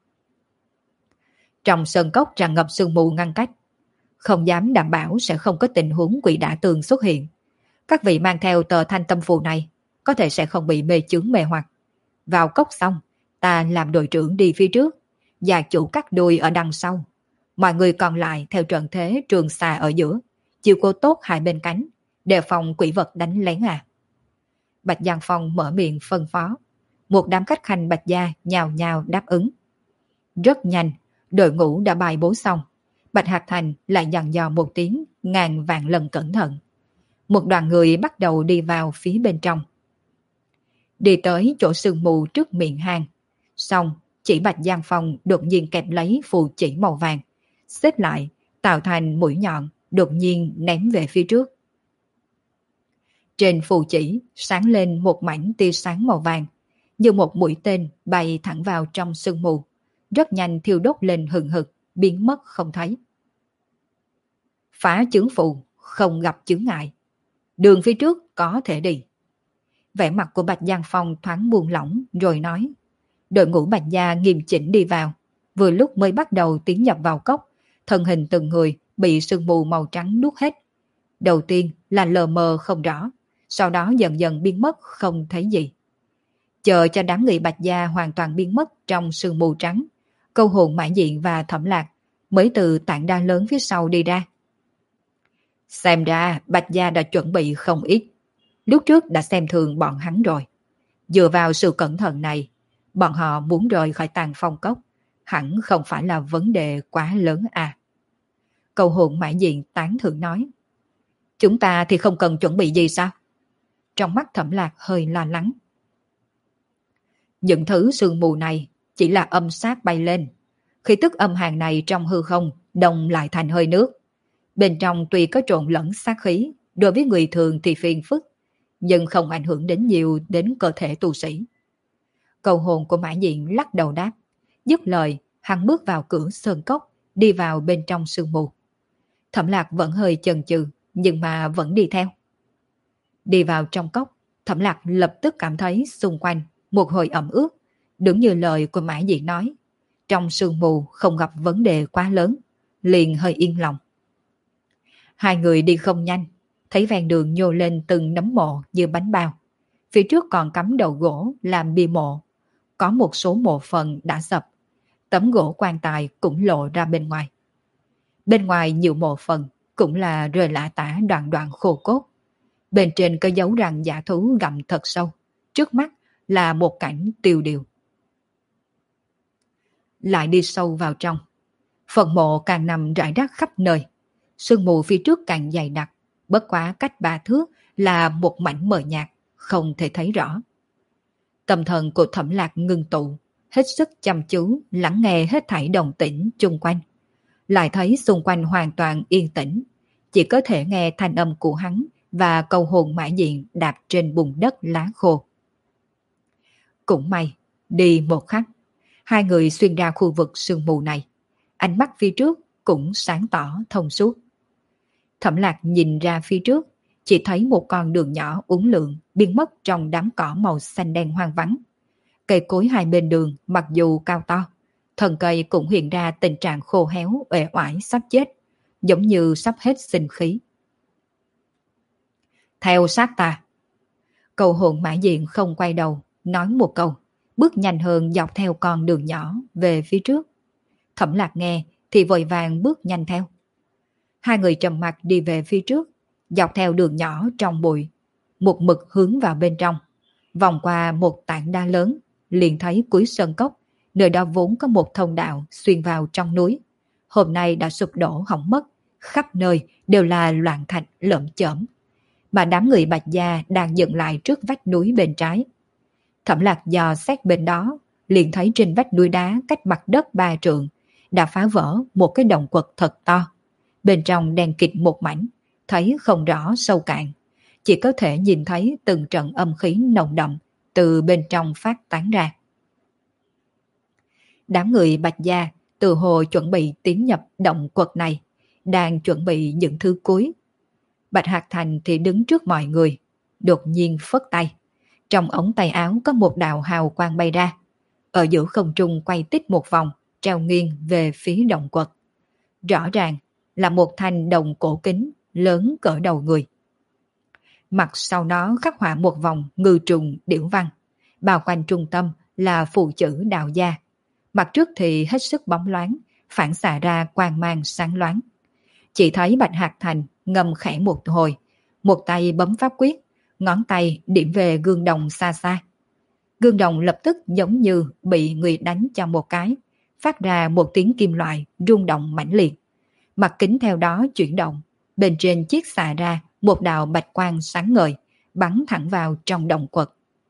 Trong sơn cốc tràn ngập sương mù ngăn cách, không dám đảm bảo sẽ không có tình huống quỷ đả tường xuất hiện. Các vị mang theo tờ thanh tâm phù này có thể sẽ không bị mê chướng mê hoặc. Vào cốc xong, ta làm đội trưởng đi phía trước, gia chủ cắt đuôi ở đằng sau. Mọi người còn lại theo trận thế trường xà ở giữa, chiều cô tốt hai bên cánh, đề phòng quỷ vật đánh lén à. Bạch Giang Phong mở miệng phân phó. Một đám khách khanh Bạch gia nhào nhào đáp ứng. Rất nhanh, đội ngũ đã bài bố xong. Bạch Hạc Thành lại dặn dò một tiếng ngàn vạn lần cẩn thận. Một đoàn người bắt đầu đi vào phía bên trong. Đi tới chỗ sương mù trước miệng hang. Xong, chỉ Bạch Giang Phong đột nhiên kẹp lấy phù chỉ màu vàng, xếp lại, tạo thành mũi nhọn, đột nhiên ném về phía trước. Trên phù chỉ sáng lên một mảnh tia sáng màu vàng, như một mũi tên bay thẳng vào trong sương mù, rất nhanh thiêu đốt lên hừng hực, biến mất không thấy. Phá chướng phù, không gặp chướng ngại. Đường phía trước có thể đi. Vẻ mặt của Bạch Giang Phong thoáng buông lỏng rồi nói. Đội ngũ Bạch gia nghiêm chỉnh đi vào. Vừa lúc mới bắt đầu tiến nhập vào cốc, thân hình từng người bị sương mù màu trắng nuốt hết. Đầu tiên là lờ mờ không rõ, sau đó dần dần biến mất không thấy gì. Chờ cho đám người Bạch Gia hoàn toàn biến mất trong sương mù trắng, Câu Hồn Mã Diện và Thẩm Lạc mới từ tảng đá lớn phía sau đi ra. Xem ra Bạch Gia đã chuẩn bị không ít. Lúc trước đã xem thường bọn hắn rồi. Dựa vào sự cẩn thận này, bọn họ muốn rời khỏi Tàng Phong Cốc hẳn không phải là vấn đề quá lớn à. Câu Hồn Mã Diện tán thưởng nói. Chúng ta thì không cần chuẩn bị gì sao? Trong mắt Thẩm Lạc hơi lo lắng. Những thứ sương mù này chỉ là âm sát bay lên. Khí tức âm hàn này trong hư không đông lại thành hơi nước. Bên trong tuy có trộn lẫn sát khí, đối với người thường thì phiền phức, nhưng không ảnh hưởng đến nhiều đến cơ thể tu sĩ. Câu hồn của Mã Diện lắc đầu đáp. Dứt lời, hắn bước vào cửa sơn cốc, đi vào bên trong sương mù. Thẩm Lạc vẫn hơi chần chừ, nhưng mà vẫn đi theo. Đi vào trong cốc, Thẩm Lạc lập tức cảm thấy xung quanh một hồi ẩm ướt, đúng như lời của Mã Diện nói. Trong sương mù không gặp vấn đề quá lớn, liền hơi yên lòng. Hai người đi không nhanh, thấy ven đường nhô lên từng nấm mộ như bánh bao. Phía trước còn cắm đầu gỗ làm bia mộ. Có một số mộ phần đã sập. Tấm gỗ quan tài cũng lộ ra bên ngoài. Bên ngoài nhiều mộ phần cũng là rơi lả tả đoạn đoạn khô cốt. Bên trên có dấu răng giả thú gặm thật sâu. Trước mắt là một cảnh tiêu điều. Lại đi sâu vào trong. Phần mộ càng nằm rải rác khắp nơi. Sương mù phía trước càng dày đặc. Bất quá cách 3 thước là một mảnh mờ nhạt, không thể thấy rõ. Tâm thần của Thẩm Lạc ngưng tụ, hết sức chăm chú lắng nghe hết thảy động tĩnh chung quanh. Lại thấy xung quanh hoàn toàn yên tĩnh, chỉ có thể nghe thanh âm của hắn và câu hồn Mã Diện đạp trên bùn đất lá khô. Cũng may, đi một khắc, hai người xuyên ra khu vực sương mù này. Ánh mắt phía trước cũng sáng tỏ thông suốt. Thẩm Lạc nhìn ra phía trước, chỉ thấy một con đường nhỏ uốn lượn biến mất trong đám cỏ màu xanh đen hoang vắng. Cây cối hai bên đường mặc dù cao to, thân cây cũng hiện ra tình trạng khô héo, uể oải sắp chết, giống như sắp hết sinh khí. Theo sát ta. Câu hồn Mã Diện không quay đầu, nói một câu, bước nhanh hơn dọc theo con đường nhỏ về phía trước. Thẩm Lạc nghe thì vội vàng bước nhanh theo. Hai người trầm mặc đi về phía trước, dọc theo đường nhỏ trong bụi, một mực hướng vào bên trong, vòng qua một tảng đá lớn, liền thấy cuối sơn cốc, nơi đó vốn có một thông đạo xuyên vào trong núi. Hôm nay đã sụp đổ hỏng mất, khắp nơi đều là loạn thạch lởm chởm. Mà đám người Bạch Gia đang dựng lại trước vách núi bên trái. Thẩm Lạc dò xét bên đó, liền thấy trên vách núi đá cách mặt đất 3 trượng, đã phá vỡ một cái động quật thật to. Bên trong đen kịt một mảnh, thấy không rõ sâu cạn, chỉ có thể nhìn thấy từng trận âm khí nồng đậm từ bên trong phát tán ra. Đám người Bạch Gia từ hồ chuẩn bị tiến nhập động quật này, đang chuẩn bị những thứ cuối. Bạch Hạc Thành thì đứng trước mọi người, đột nhiên phất tay. Trong ống tay áo có một đạo hào quang bay ra, ở giữa không trung quay tít một vòng, treo nghiêng về phía động quật. Rõ ràng là một thanh đồng cổ kính lớn cỡ đầu người. Mặt sau nó khắc họa một vòng ngư trùng điểu văn, bao quanh trung tâm là phù chữ Đạo Gia. Mặt trước thì hết sức bóng loáng, phản xạ ra quang mang sáng loáng. Chỉ thấy Bạch Hạc Thành ngâm khẽ một hồi, một tay bấm pháp quyết, ngón tay điểm về gương đồng xa xa. Gương đồng lập tức giống như bị người đánh cho một cái, phát ra một tiếng kim loại rung động mãnh liệt. Mặt kính theo đó chuyển động, bên trên chiếc xà ra một đạo bạch quang sáng ngời, bắn thẳng vào trong động quật.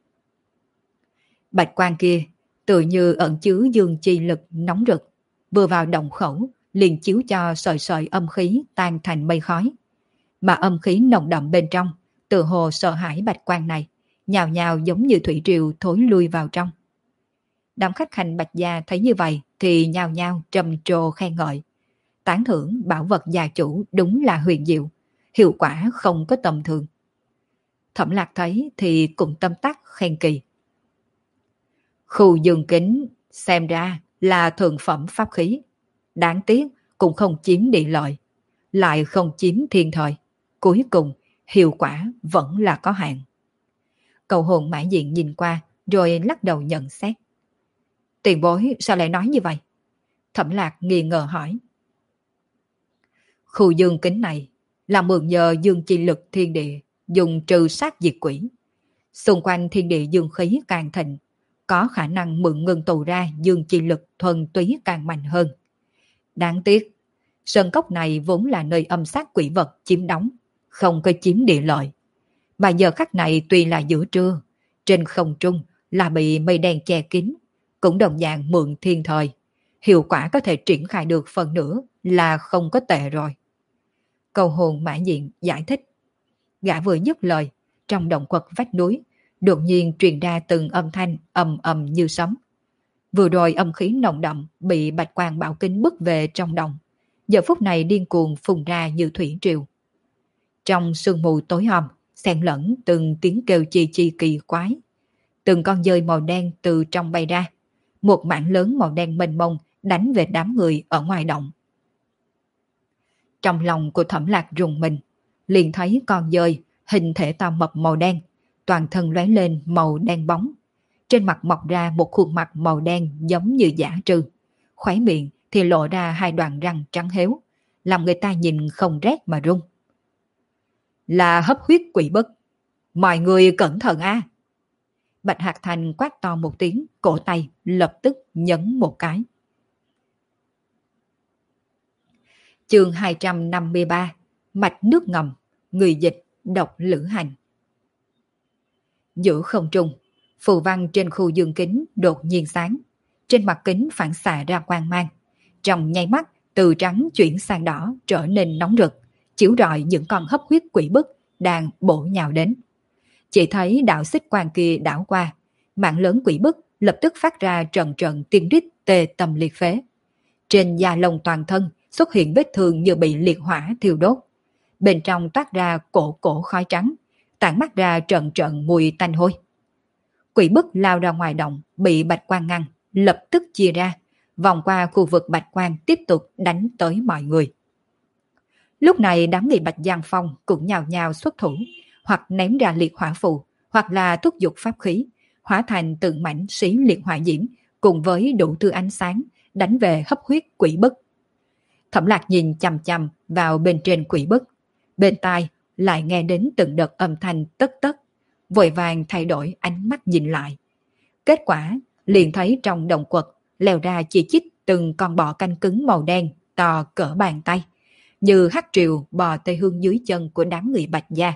Bạch quang kia tự như ẩn chứa dương chi lực nóng rực, vừa vào động khẩu liền chiếu cho sợi sợi âm khí tan thành mây khói. Mà âm khí nồng đậm bên trong, tự hồ sợ hãi bạch quang này, nhào nhào giống như thủy triều thối lui vào trong. Đám khách hành Bạch Gia thấy như vậy thì nhào nhào trầm trồ khen ngợi. Tán thưởng bảo vật gia chủ đúng là huyền diệu, hiệu quả không có tầm thường. Thẩm Lạc thấy thì cũng tâm tắc khen kỳ. Khu dương kính xem ra là thượng phẩm pháp khí, đáng tiếc cũng không chiếm địa lợi, lại không chiếm thiên thời, cuối cùng hiệu quả vẫn là có hạn. Cầu hồn mã diện nhìn qua rồi lắc đầu nhận xét. Tiền bối sao lại nói như vậy? Thẩm Lạc nghi ngờ hỏi. Khu dương kính này là mượn nhờ dương chi lực thiên địa dùng trừ sát diệt quỷ. Xung quanh thiên địa dương khí càng thịnh, có khả năng mượn ngưng tụ ra dương chi lực thuần túy càng mạnh hơn. Đáng tiếc, sơn cốc này vốn là nơi âm sát quỷ vật chiếm đóng, không có chiếm địa lợi. Mà giờ khắc này tuy là giữa trưa, trên không trung là bị mây đen che kín, cũng đồng dạng mượn thiên thời. Hiệu quả có thể triển khai được phần nữa là không có tệ rồi. Cầu hồn mã diện giải thích. Gã vừa dứt lời, trong động quật vách núi, đột nhiên truyền ra từng âm thanh ầm ầm như sấm. Vừa rồi âm khí nồng đậm bị bạch quang bảo kính bức về trong động, giờ phút này điên cuồng phun ra như thủy triều. Trong sương mù tối om, xen lẫn từng tiếng kêu chi chi kỳ quái. Từng con dơi màu đen từ trong bay ra, một mảng lớn màu đen mênh mông đánh về đám người ở ngoài động. Trong lòng của Thẩm Lạc rùng mình, liền thấy con dơi hình thể to mập màu đen, toàn thân lóe lên màu đen bóng. Trên mặt mọc ra một khuôn mặt màu đen giống như dã trư, khóe miệng thì lộ ra hai đoạn răng trắng héo, làm người ta nhìn không rét mà run. Là hấp huyết quỷ bức, mọi người cẩn thận a! Bạch Hạc Thành quát to một tiếng, cổ tay lập tức nhấn một cái. Chương 253, mạch nước ngầm, người dịch, độc lữ hành. Giữa không trung, phù văn trên khu dương kính đột nhiên sáng, trên mặt kính phản xạ ra quang mang, trong nháy mắt từ trắng chuyển sang đỏ trở nên nóng rực, chiếu rọi những con hấp huyết quỷ bức đang bổ nhào đến. Chỉ thấy đạo xích quang kia đảo qua, mạng lớn quỷ bức lập tức phát ra trận trận tiên rít tê tâm liệt phế. Trên da lông toàn thân xuất hiện vết thương như bị liệt hỏa thiêu đốt. Bên trong toát ra cổ cổ khói trắng, tản mắt ra trận trận mùi tanh hôi. Quỷ bức lao ra ngoài động, bị bạch quang ngăn, lập tức chia ra, vòng qua khu vực bạch quang tiếp tục đánh tới mọi người. Lúc này đám người Bạch Giang Phong cũng nhào nhào xuất thủ, hoặc ném ra liệt hỏa phù, hoặc là thúc giục pháp khí, hóa thành từng mảnh xí liệt hỏa diễm cùng với đủ thứ ánh sáng đánh về hấp huyết quỷ bức. Thẩm Lạc nhìn chằm chằm vào bên trên quỷ bức, bên tai lại nghe đến từng đợt âm thanh tất tất, vội vàng thay đổi ánh mắt nhìn lại. Kết quả liền thấy trong động quật leo ra chi chít từng con bọ canh cứng màu đen to cỡ bàn tay, như hắc triều bò tây hương dưới chân của đám người Bạch gia.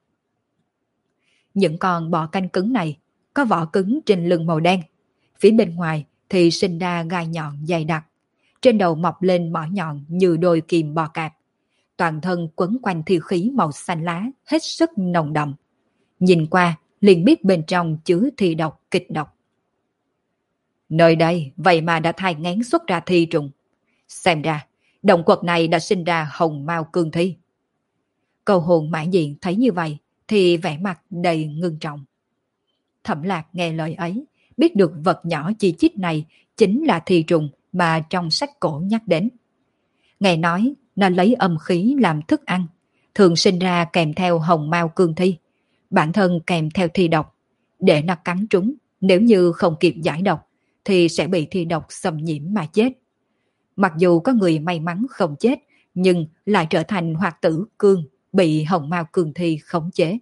Những con bọ canh cứng này có vỏ cứng trên lưng màu đen, phía bên ngoài thì sinh ra gai nhọn dày đặc, trên đầu mọc lên mỏ nhọn như đôi kìm bò cạp, toàn thân quấn quanh thi khí màu xanh lá hết sức nồng đậm. Nhìn qua liền biết bên trong chứa thi độc kịch độc. Nơi đây vậy mà đã thai nghén xuất ra thi trùng. Xem ra động quật này đã sinh ra hồng mao cương thi. Cầu hồn mã diện thấy như vậy thì vẻ mặt đầy ngưng trọng. Thẩm Lạc nghe lời ấy, biết được vật nhỏ chi chít này chính là thi trùng mà trong sách cổ nhắc đến. Nghe nói nó lấy âm khí làm thức ăn, thường sinh ra kèm theo hồng mao cương thi, bản thân kèm theo thi độc. Để nó cắn trúng, nếu như không kịp giải độc thì sẽ bị thi độc xâm nhiễm mà chết. Mặc dù có người may mắn không chết, nhưng lại trở thành hoạt tử cương, bị hồng mao cương thi khống chế.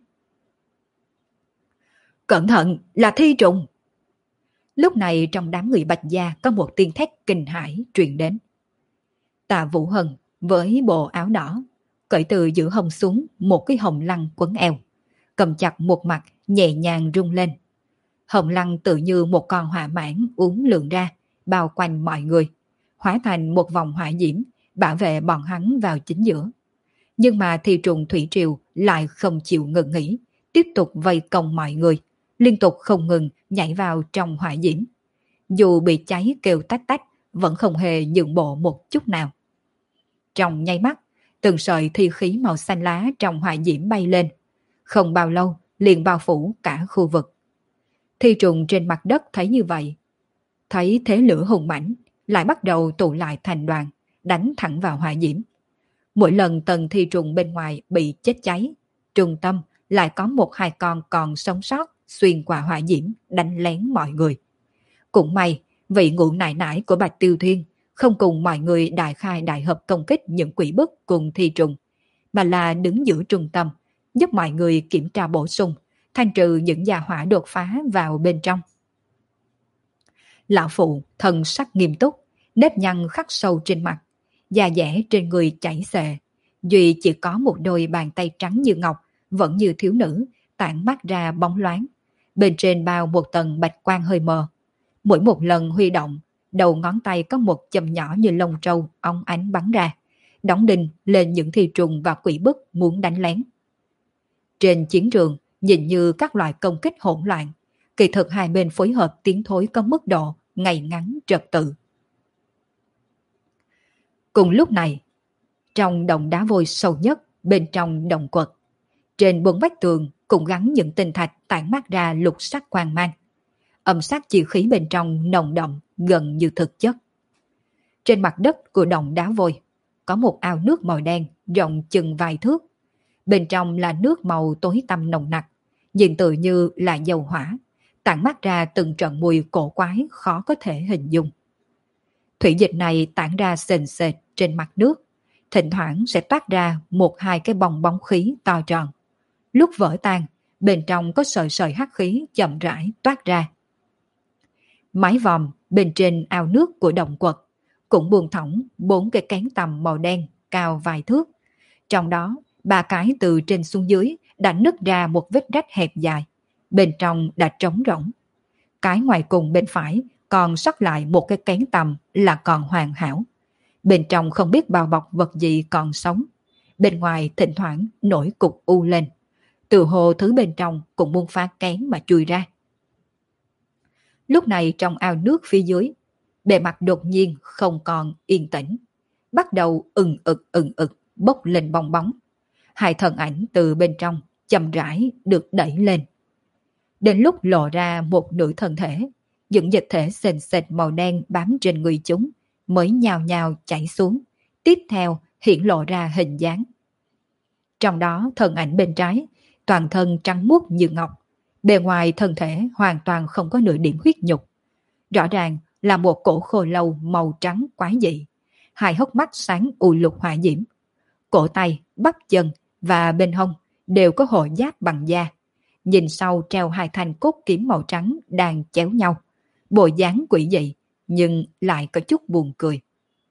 Cẩn thận, là thi trùng! Lúc này trong đám người Bạch gia có một tiếng thét kinh hãi truyền đến. Tạ Vũ Hân với bộ áo đỏ, cởi từ giữa hông xuống một cái hồng lăng quấn eo, cầm chặt một mặt nhẹ nhàng rung lên. Hồng lăng tự như một con hỏa mãng uốn lượn ra, bao quanh mọi người, hóa thành một vòng hỏa diễm, bảo vệ bọn hắn vào chính giữa. Nhưng mà thi trùng thủy triều lại không chịu ngừng nghỉ, tiếp tục vây công mọi người, liên tục không ngừng nhảy vào trong hỏa diễm. Dù bị cháy kêu tách tách, vẫn không hề nhượng bộ một chút nào. Trong nháy mắt, từng sợi thi khí màu xanh lá trong hỏa diễm bay lên. Không bao lâu, liền bao phủ cả khu vực. Thi trùng trên mặt đất thấy như vậy, thấy thế lửa hùng mãnh, lại bắt đầu tụ lại thành đoàn, đánh thẳng vào hỏa diễm. Mỗi lần tầng thi trùng bên ngoài bị chết cháy, trung tâm lại có một hai con còn sống sót xuyên qua hỏa diễm đánh lén mọi người. Cũng may, vị ngũ nại nãi của Bạch Tiêu Thiên không cùng mọi người đại khai đại hợp công kích những quỷ bức cùng thi trùng, mà là đứng giữa trung tâm, giúp mọi người kiểm tra bổ sung, thanh trừ những gia hỏa đột phá vào bên trong. Lão phụ thần sắc nghiêm túc, nếp nhăn khắc sâu trên mặt, da dẻ trên người chảy xệ. Duy chỉ có một đôi bàn tay trắng như ngọc, vẫn như thiếu nữ, tản mắt ra bóng loáng. Bên trên bao một tầng bạch quang hơi mờ. Mỗi một lần huy động, đầu ngón tay có một châm nhỏ như lông trâu óng ánh bắn ra, đóng đinh lên những thi trùng và quỷ bức muốn đánh lén. Trên chiến trường, nhìn như các loại công kích hỗn loạn, kỳ thực hai bên phối hợp tiến thối có mức độ ngày ngắn trật tự. Cùng lúc này, trong động đá vôi sâu nhất bên trong động quật, trên bốn vách tường cũng gắn những tinh thạch tản mát ra lục sắc quang mang. Âm sắc chi khí bên trong nồng đậm gần như thực chất. Trên mặt đất của động đá vôi có một ao nước màu đen rộng chừng vài thước. Bên trong là nước màu tối tăm nồng nặc, nhìn tự như là dầu hỏa, tản mát ra từng trận mùi cổ quái khó có thể hình dung. Thủy dịch này tản ra sền sệt trên mặt nước, thỉnh thoảng sẽ toát ra một hai cái bong bóng khí to tròn. Lúc vỡ tan, bên trong có sợi sợi hắc khí chậm rãi toát ra. Mái vòm bên trên ao nước của động quật cũng buông thõng 4 cái cán tằm màu đen cao vài thước. Trong đó, 3 cái từ trên xuống dưới đã nứt ra một vết rách hẹp dài. Bên trong đã trống rỗng. Cái ngoài cùng bên phải còn sót lại một cái cán tằm là còn hoàn hảo. Bên trong không biết bao bọc vật gì còn sống. Bên ngoài thỉnh thoảng nổi cục u lên. Từ hồ thứ bên trong cũng muốn phá kén mà chui ra. Lúc này trong ao nước phía dưới, bề mặt đột nhiên không còn yên tĩnh. Bắt đầu ừng ực bốc lên bong bóng. Hai thân ảnh từ bên trong chậm rãi được đẩy lên. Đến lúc lộ ra một nửa thân thể, những dịch thể sền sệt màu đen bám trên người chúng mới nhào nhào chảy xuống, tiếp theo hiện lộ ra hình dáng. Trong đó thân ảnh bên trái, toàn thân trắng muốt như ngọc, bề ngoài thân thể hoàn toàn không có nửa điểm huyết nhục. Rõ ràng là một cổ khô lâu màu trắng quái dị, hai hốc mắt sáng u lục hỏa diễm. Cổ tay, bắp chân và bên hông đều có hộ giáp bằng da. Nhìn sau treo hai thanh cốt kiếm màu trắng đang chéo nhau. Bộ dáng quỷ dị nhưng lại có chút buồn cười.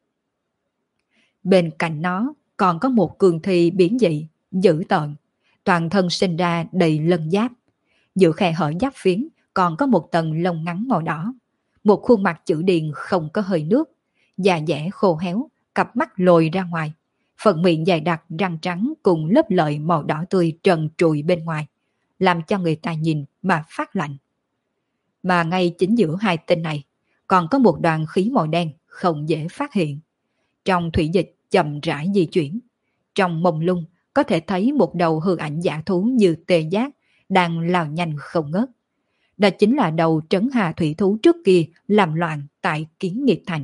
Bên cạnh nó còn có một cương thi biến dị, dữ tợn, toàn thân sinh ra đầy lân giáp. Giữa khe hở giáp phiến còn có một tầng lông ngắn màu đỏ. Một khuôn mặt chữ điền không có hơi nước, da dẻ khô héo, cặp mắt lồi ra ngoài. Phần miệng dài đặc răng trắng cùng lớp lợi màu đỏ tươi trần trụi bên ngoài, làm cho người ta nhìn mà phát lạnh. Mà ngay chính giữa hai tên này còn có một đoàn khí màu đen không dễ phát hiện. Trong thủy dịch chậm rãi di chuyển. Trong mông lung có thể thấy một đầu hư ảnh giả thú như tê giác đang lao nhanh không ngớt. Đó chính là đầu trấn hà thủy thú trước kia làm loạn tại Kiến Nghiệp Thành.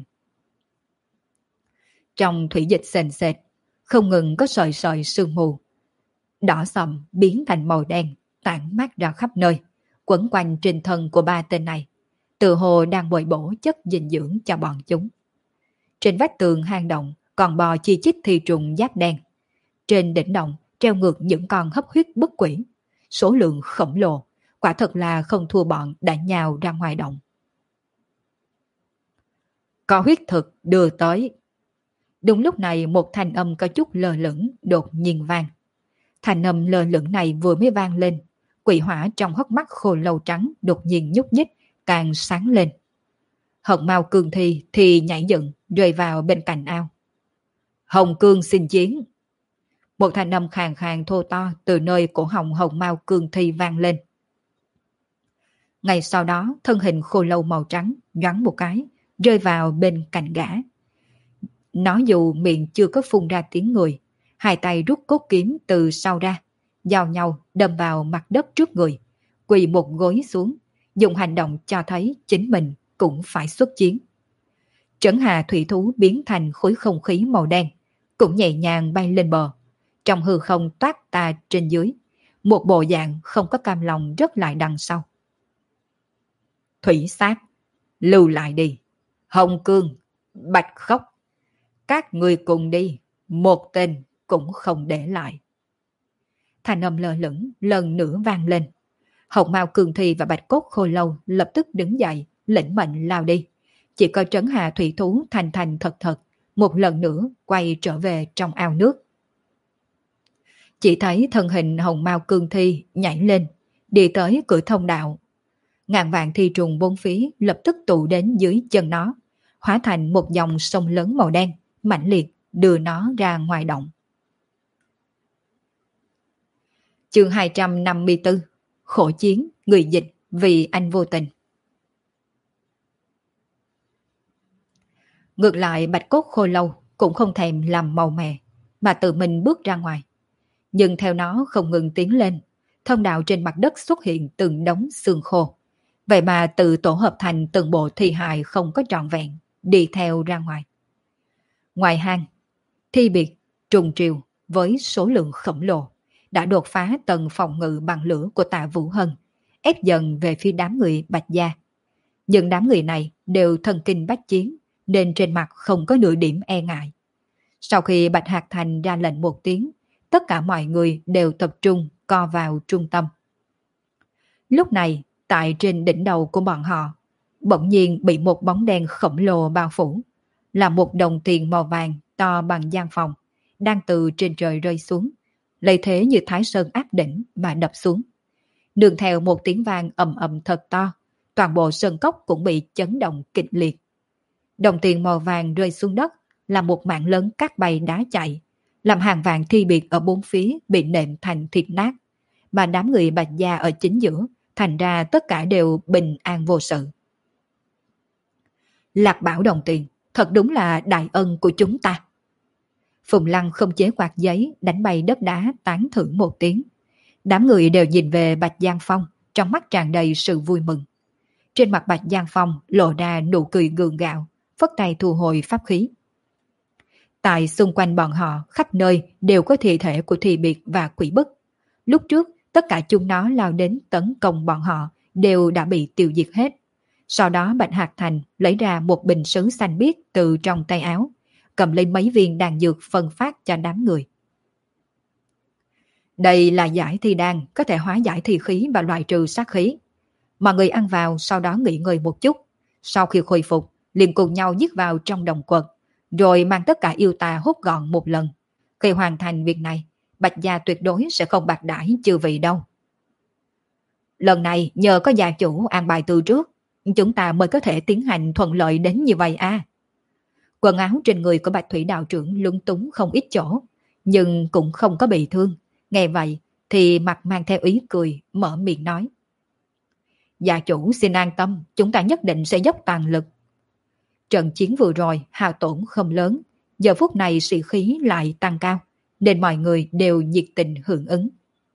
Trong thủy dịch sền sệt, không ngừng có sợi sợi sương mù. Đỏ sậm biến thành màu đen, tản mát ra khắp nơi, quấn quanh trên thân của ba tên này. Tự hồ đang bồi bổ chất dinh dưỡng cho bọn chúng. Trên vách tường hang động còn bò chi chít thi trùng giáp đen. Trên đỉnh động treo ngược những con hấp huyết bức quỷ. Số lượng khổng lồ, quả thật là không thua bọn đã nhào ra ngoài động. Có huyết thực đưa tới. Đúng lúc này một thanh âm có chút lơ lửng đột nhiên vang. Thanh âm lơ lửng này vừa mới vang lên, quỷ hỏa trong hốc mắt khô lâu trắng đột nhiên nhúc nhích, càng sáng lên. Hồng Mao Cương Thi thì nhảy dựng rơi vào bên cạnh ao. Hồng Cương xin chiến. Một thanh âm khàn khàn thô to từ nơi cổ họng Hồng Mao Cương Thi vang lên. Ngay sau đó thân hình khô lâu màu trắng nhoáng một cái, rơi vào bên cạnh gã. Nó dù miệng chưa có phun ra tiếng người, hai tay rút cốt kiếm từ sau ra, giao nhau đâm vào mặt đất trước người, quỳ một gối xuống, dùng hành động cho thấy chính mình cũng phải xuất chiến. Trấn hà thủy thú biến thành khối không khí màu đen, cũng nhẹ nhàng bay lên bờ. Trong hư không toát ta trên dưới, một bộ dạng không có cam lòng rớt lại đằng sau. Thủy Sát, lưu lại đi. Hồng Cương, Bạch Khốc, các người cùng đi, một tên cũng không để lại. Thanh âm lơ lửng lần nữa vang lên. Hồng Mao Cường Thi và Bạch Cốt Khô Lâu lập tức đứng dậy, lĩnh mệnh lao đi. Chỉ có Trấn Hà Thủy Thú thành thành thật thật, một lần nữa quay trở về trong ao nước. Chỉ thấy thân hình Hồng Mao Cương Thi nhảy lên, đi tới cửa thông đạo. Ngàn vạn thi trùng bốn phía lập tức tụ đến dưới chân nó, hóa thành một dòng sông lớn màu đen, mãnh liệt đưa nó ra ngoài động. Chương 254, Khổ chiến, người dịch vì anh vô tình. Ngược lại Bạch Cốt Khô Lâu cũng không thèm làm màu mè, mà tự mình bước ra ngoài. Nhưng theo nó không ngừng tiến lên, thông đạo trên mặt đất xuất hiện từng đống xương khô. Vậy mà tự tổ hợp thành từng bộ thi hài không có trọn vẹn, đi theo ra ngoài. Ngoài hang, thi biệt, trùng triều với số lượng khổng lồ đã đột phá tầng phòng ngự bằng lửa của Tạ Vũ Hân, ép dần về phía đám người Bạch Gia. Nhưng đám người này đều thần kinh bách chiến, nên trên mặt không có nửa điểm e ngại. Sau khi Bạch Hạc Thành ra lệnh một tiếng, tất cả mọi người đều tập trung co vào trung tâm. Lúc này, tại trên đỉnh đầu của bọn họ, bỗng nhiên bị một bóng đen khổng lồ bao phủ, là một đồng tiền màu vàng to bằng gian phòng, đang từ trên trời rơi xuống, lấy thế như Thái Sơn áp đỉnh mà đập xuống. Nương theo một tiếng vang ầm ầm thật to, toàn bộ sơn cốc cũng bị chấn động kịch liệt. Đồng tiền màu vàng rơi xuống đất là một mảng lớn cát bay đá chạy, làm hàng vạn thi biệt ở bốn phía bị nện thành thịt nát, mà đám người Bạch Gia ở chính giữa, thành ra tất cả đều bình an vô sự. Lạc Bảo đồng tiền, thật đúng là đại ân của chúng ta. Phùng Lăng không chế quạt giấy đánh bay đất đá tán thưởng một tiếng. Đám người đều nhìn về Bạch Giang Phong, trong mắt tràn đầy sự vui mừng. Trên mặt Bạch Giang Phong lộ ra nụ cười gượng gạo, phất tay thu hồi pháp khí. Tại xung quanh bọn họ khắp nơi đều có thi thể của thi biệt và quỷ bức. Lúc trước tất cả chúng nó lao đến tấn công bọn họ đều đã bị tiêu diệt hết. Sau đó Bạch Hạc Thành lấy ra một bình sứ xanh biếc từ trong tay áo, cầm lên mấy viên đan dược phân phát cho đám người. Đây là giải thi đan, có thể hóa giải thi khí và loại trừ sát khí. Mọi người ăn vào, sau đó nghỉ ngơi một chút. Sau khi khôi phục, liền cùng nhau giết vào trong đồng quật, rồi mang tất cả yêu tà hút gọn một lần. Khi hoàn thành việc này, Bạch Gia tuyệt đối sẽ không bạc đãi chư vị đâu. Lần này nhờ có gia chủ an bài từ trước, chúng ta mới có thể tiến hành thuận lợi đến như vậy à. Quần áo trên người của Bạch Thủy đạo trưởng lúng túng không ít chỗ, nhưng cũng không có bị thương. Nghe vậy thì mặt mang theo ý cười, mở miệng nói. Gia chủ xin an tâm, chúng ta nhất định sẽ dốc toàn lực. Trận chiến vừa rồi hao tổn không lớn, giờ phút này sĩ khí lại tăng cao, nên mọi người đều nhiệt tình hưởng ứng.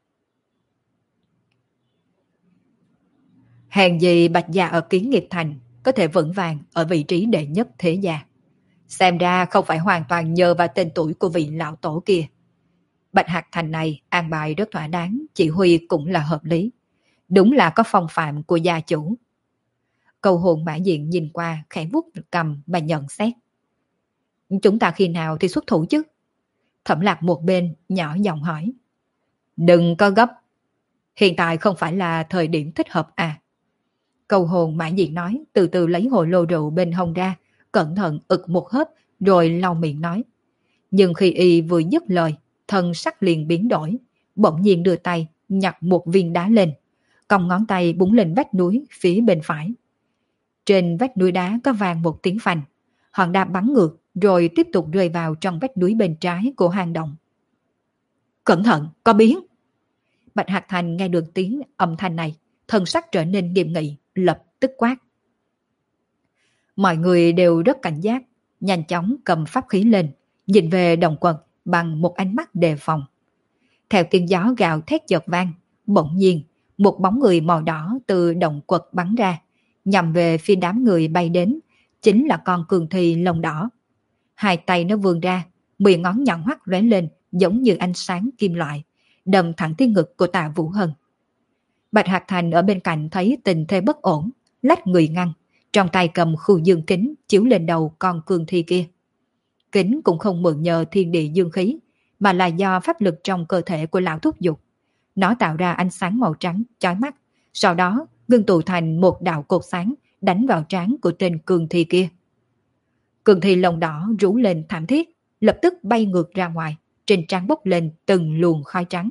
Hèn gì Bạch Gia ở Kiến Nghiệp Thành có thể vững vàng ở vị trí đệ nhất thế gia. Xem ra không phải hoàn toàn nhờ vào tên tuổi của vị lão tổ kia. Bạch Hạc Thành này an bài rất thỏa đáng, chỉ huy cũng là hợp lý. Đúng là có phong phạm của gia chủ. Cầu hồn Mã Diện nhìn qua khẽ vuốt cầm mà nhận xét. Chúng ta khi nào thì xuất thủ chứ? Thẩm Lạc một bên nhỏ giọng hỏi. Đừng có gấp. Hiện tại không phải là thời điểm thích hợp à? Cầu hồn Mã Diện nói, từ từ lấy hồ lô rượu bên hông ra, cẩn thận ực một hớp rồi lau miệng nói. Nhưng khi y vừa dứt lời, thân sắc liền biến đổi, bỗng nhiên đưa tay nhặt một viên đá lên, cong ngón tay búng lên vách núi phía bên phải. Trên vách núi đá có vang một tiếng phanh, hòn đá bắn ngược rồi tiếp tục rơi vào trong vách núi bên trái của hang động. Cẩn thận, có biến! Bạch Hạc Thành nghe được tiếng âm thanh này, thân sắc trở nên nghiêm nghị, lập tức quát. Mọi người đều rất cảnh giác, nhanh chóng cầm pháp khí lên, nhìn về đồng quật bằng một ánh mắt đề phòng. Theo tiếng gió gào thét chợt vang, bỗng nhiên một bóng người màu đỏ từ đồng quật bắn ra, nhằm về phía đám người bay đến, chính là con cường thi lông đỏ. Hai tay nó vươn ra, 10 ngón nhọn hoắt lóe lên giống như ánh sáng kim loại, đâm thẳng tới ngực của Tạ Vũ Hân. Bạch Hạc Thành ở bên cạnh thấy tình thế bất ổn, lách người ngăn, trong tay cầm khu dương kính chiếu lên đầu con cương thi kia. Kính cũng không mượn nhờ thiên địa dương khí, mà là do pháp lực trong cơ thể của lão thúc dục. Nó tạo ra ánh sáng màu trắng chói mắt, sau đó ngưng tụ thành một đạo cột sáng đánh vào trán của tên cương thi kia. Cương thi lông đỏ rú lên thảm thiết, lập tức bay ngược ra ngoài, trên trán bốc lên từng luồng khói trắng.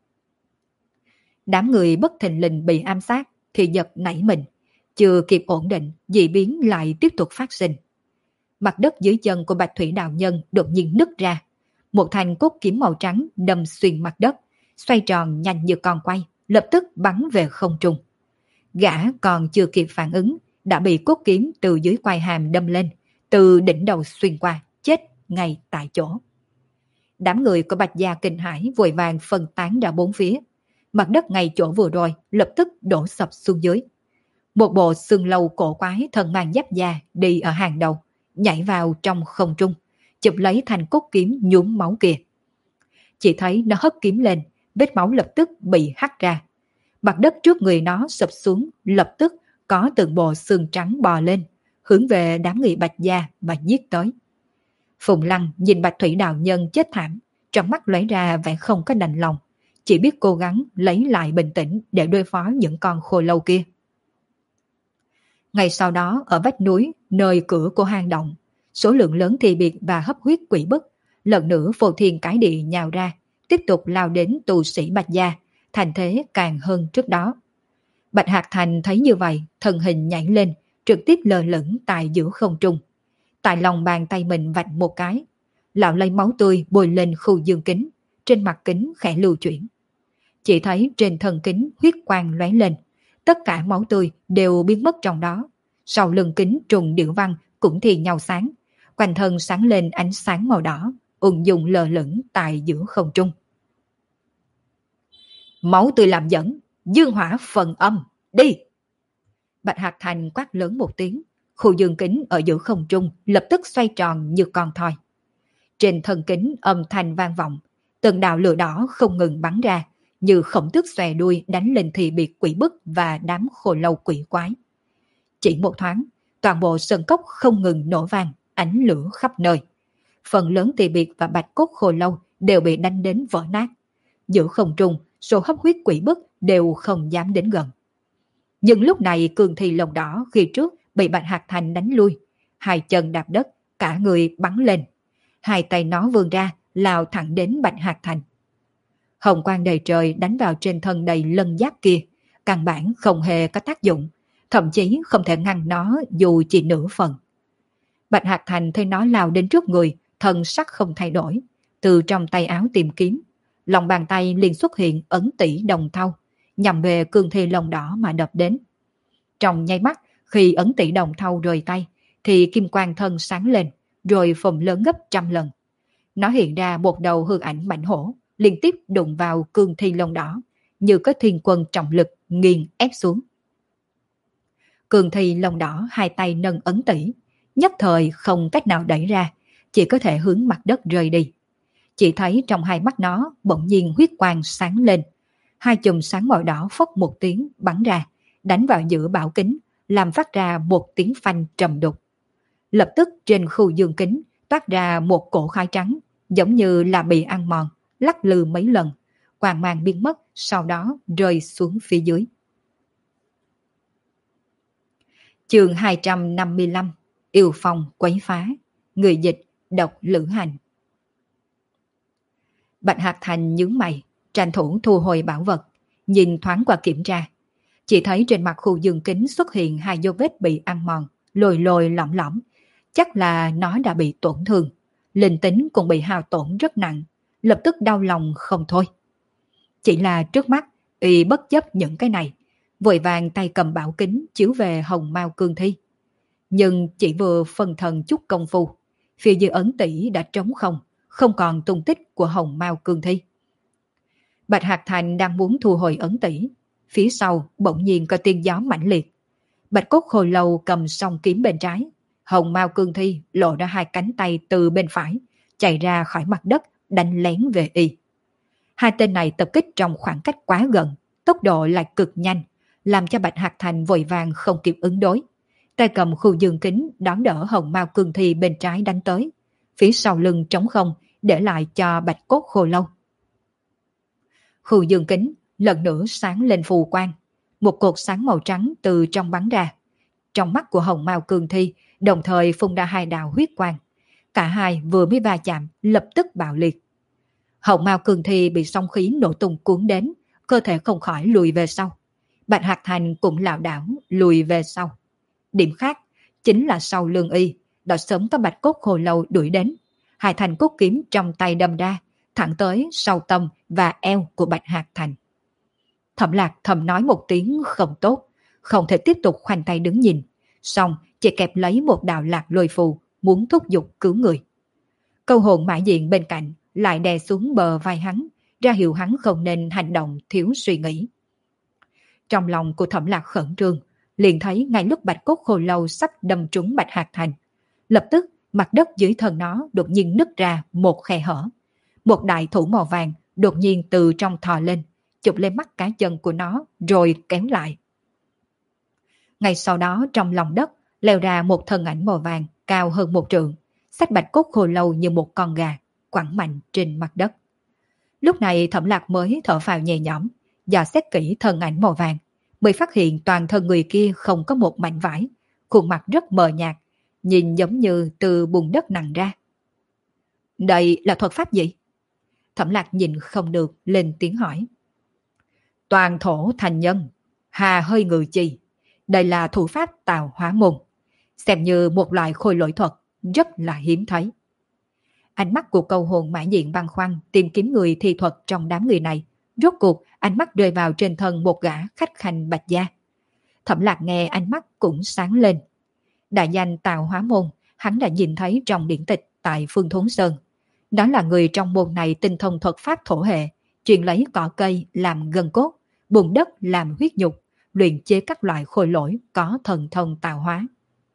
Đám người bất thình lình bị ám sát thì giật nảy mình, chưa kịp ổn định, dị biến lại tiếp tục phát sinh. Mặt đất dưới chân của Bạch Thủy đạo nhân đột nhiên nứt ra, một thanh cốt kiếm màu trắng đâm xuyên mặt đất, xoay tròn nhanh như con quay, lập tức bắn về không trung. Gã còn chưa kịp phản ứng, đã bị cốt kiếm từ dưới quai hàm đâm lên, từ đỉnh đầu xuyên qua, chết ngay tại chỗ. Đám người của Bạch gia kinh hãi vội vàng phân tán ra bốn phía. Mặt đất ngay chỗ vừa rồi lập tức đổ sập xuống dưới. Một bộ xương lâu cổ quái thân mang giáp da đi ở hàng đầu, nhảy vào trong không trung, chụp lấy thanh cốt kiếm nhuốm máu kia. Chỉ thấy nó hất kiếm lên, vết máu lập tức bị hắt ra. Mặt đất trước người nó sập xuống, lập tức có từng bộ xương trắng bò lên, hướng về đám người Bạch gia mà giết tới. Phùng Lăng nhìn Bạch Thủy đạo nhân chết thảm, trong mắt lóe ra vẻ không có đành lòng, chỉ biết cố gắng lấy lại bình tĩnh để đối phó những con khô lâu kia. Ngày sau đó ở vách núi, nơi cửa của hang động, số lượng lớn thi biệt và hấp huyết quỷ bức, lần nữa phô thiên cái địa nhào ra, tiếp tục lao đến tu sĩ Bạch gia, thành thế càng hơn trước đó. Bạch Hạc Thành thấy như vậy, thân hình nhảy lên, trực tiếp lơ lửng tại giữa không trung. Tại lòng bàn tay mình vạch một cái, lão lấy máu tươi bôi lên khu dương kính, trên mặt kính khẽ lưu chuyển. Chỉ thấy trên thân kính huyết quang lóe lên, tất cả máu tươi đều biến mất trong đó. Sau lưng kính trùng điệu văn cũng thì nhau sáng, quanh thân sáng lên ánh sáng màu đỏ, ung dung lơ lửng tại giữa không trung. Máu tươi làm dẫn, dương hỏa phần âm, đi! Bạch Hạc Thành quát lớn một tiếng, khu dương kính ở giữa không trung lập tức xoay tròn như con thoi. Trên thân kính âm thanh vang vọng, từng đạo lửa đỏ không ngừng bắn ra, như khổng tước xòe đuôi đánh lên thì biệt quỷ bức và đám khô lâu quỷ quái. Chỉ một thoáng, toàn bộ sơn cốc không ngừng nổ vang, ánh lửa khắp nơi. Phần lớn thì biệt và bạch cốt khô lâu đều bị đánh đến vỡ nát. Giữa không trung, số hấp huyết quỷ bức đều không dám đến gần. Nhưng lúc này cường thi lông đỏ khi trước bị Bạch Hạc Thành đánh lui, hai chân đạp đất, cả người bắn lên. Hai tay nó vươn ra, lao thẳng đến Bạch Hạc Thành. Hồng quang đầy trời đánh vào trên thân đầy lân giáp kia, căn bản không hề có tác dụng, thậm chí không thể ngăn nó dù chỉ nửa phần. Bạch Hạc Thành thấy nó lao đến trước người, thân sắc không thay đổi, từ trong tay áo tìm kiếm, lòng bàn tay liền xuất hiện ấn tỷ đồng thau, nhằm về cương thi lông đỏ mà đập đến. Trong nháy mắt, khi ấn tỷ đồng thau rời tay, thì kim quang thân sáng lên, rồi phồng lớn gấp 100 lần. Nó hiện ra một đầu hư ảnh mãnh hổ, liên tiếp đụng vào cương thi lông đỏ, như có thiên quân trọng lực nghiền ép xuống. Cương thi lông đỏ hai tay nâng ấn tỷ, nhất thời không cách nào đẩy ra, chỉ có thể hướng mặt đất rơi đi. Chỉ thấy trong hai mắt nó bỗng nhiên huyết quang sáng lên, hai chùm sáng màu đỏ phốc một tiếng bắn ra, đánh vào giữa bảo kính, làm phát ra một tiếng phanh trầm đục. Lập tức trên khu dương kính toát ra một cổ khói trắng, giống như là bị ăn mòn, lắc lư mấy lần, quang mang biến mất, sau đó rơi xuống phía dưới. Chương 255, Yêu Phong quấy phá, người dịch độc Lữ Hành. Bạch Hạc Thành nhướng mày, tranh thủ thu hồi bảo vật, nhìn thoáng qua kiểm tra. Chỉ thấy trên mặt khu dương kính xuất hiện hai dấu vết bị ăn mòn, lồi lồi lõm lõm, chắc là nó đã bị tổn thương. Linh tính cũng bị hao tổn rất nặng, lập tức đau lòng không thôi. Chỉ là trước mắt, y bất chấp những cái này, vội vàng tay cầm bảo kính chiếu về hồng mao cương thi. Nhưng chỉ vừa phân thần chút công phu, phía dưới ấn tỷ đã trống không, không còn tung tích của hồng mao cương thi. Bạch Hạc Thành đang muốn thu hồi ấn tỷ, phía sau bỗng nhiên có tiếng gió mãnh liệt. Bạch cốt khôi lâu cầm song kiếm bên trái, hồng mao cương thi lộ ra hai cánh tay từ bên phải, chạy ra khỏi mặt đất đánh lén về y. Hai tên này tập kích trong khoảng cách quá gần, tốc độ lại cực nhanh, làm cho Bạch Hạc Thành vội vàng không kịp ứng đối. Tay cầm khu dương kính đón đỡ Hồng Mao Cương Thi bên trái đánh tới, phía sau lưng trống không để lại cho Bạch Cốt Khô Lâu. Khu dương kính lần nữa sáng lên phù quang, một cột sáng màu trắng từ trong bắn ra. Trong mắt của Hồng Mao Cương Thi đồng thời phun ra hai đạo huyết quang. Cả hai vừa mới va chạm lập tức bạo liệt. Hồng Mao Cương Thi bị sóng khí nổ tung cuốn đến, cơ thể không khỏi lùi về sau. Bạch Hạc Thành cũng lảo đảo lùi về sau. Điểm khác chính là sau lưng y đã sớm có Bạch Cốt Khô Lâu đuổi đến. Hai thanh cốt kiếm trong tay đâm ra, thẳng tới sau tâm và eo của Bạch Hạc Thành. Thẩm Lạc thầm nói một tiếng không tốt, không thể tiếp tục khoanh tay đứng nhìn, xong chỉ kẹp lấy một đạo lạc lôi phù muốn thúc giục cứu người. Câu hồn mã diện bên cạnh lại đè xuống bờ vai hắn, ra hiệu hắn không nên hành động thiếu suy nghĩ. Trong lòng của Thẩm Lạc khẩn trương, liền thấy ngay lúc Bạch Cốt Khô Lâu sắp đâm trúng Bạch Hạc Thành, lập tức mặt đất dưới thân nó đột nhiên nứt ra một khe hở. Một đại thủ màu vàng đột nhiên từ trong thò lên, chụp lên mắt cá chân của nó rồi kéo lại. Ngay sau đó trong lòng đất leo ra một thân ảnh màu vàng cao hơn 1 trượng, xách Bạch Cốt Khô Lâu như một con gà, quẳng mạnh trên mặt đất. Lúc này Thẩm Lạc mới thở phào nhẹ nhõm, dò xét kỹ thân ảnh màu vàng, mới phát hiện toàn thân người kia không có một mảnh vải, khuôn mặt rất mờ nhạt, nhìn giống như từ bùn đất nặng ra. Đây là thuật pháp gì? Thẩm Lạc nhìn không được lên tiếng hỏi. Toàn thổ thành nhân, hà hơi ngự chi. Đây là thủ pháp Tào Hóa Môn, xem như một loại khôi lỗi thuật rất là hiếm thấy. Ánh mắt của câu hồn mã diện băn khoăn tìm kiếm người thi thuật trong đám người này. Rốt cuộc ánh mắt rơi vào trên thân một gã khách khanh Bạch gia. Thẩm Lạc nghe ánh mắt cũng sáng lên. Đại danh Tào Hóa Môn hắn đã nhìn thấy trong điển tịch tại Phương Thốn Sơn. Đó là người trong môn này tinh thông thuật pháp thổ hệ, truyền lấy cỏ cây làm gân cốt, bùn đất làm huyết nhục, luyện chế các loại khôi lỗi có thần thông tạo hóa.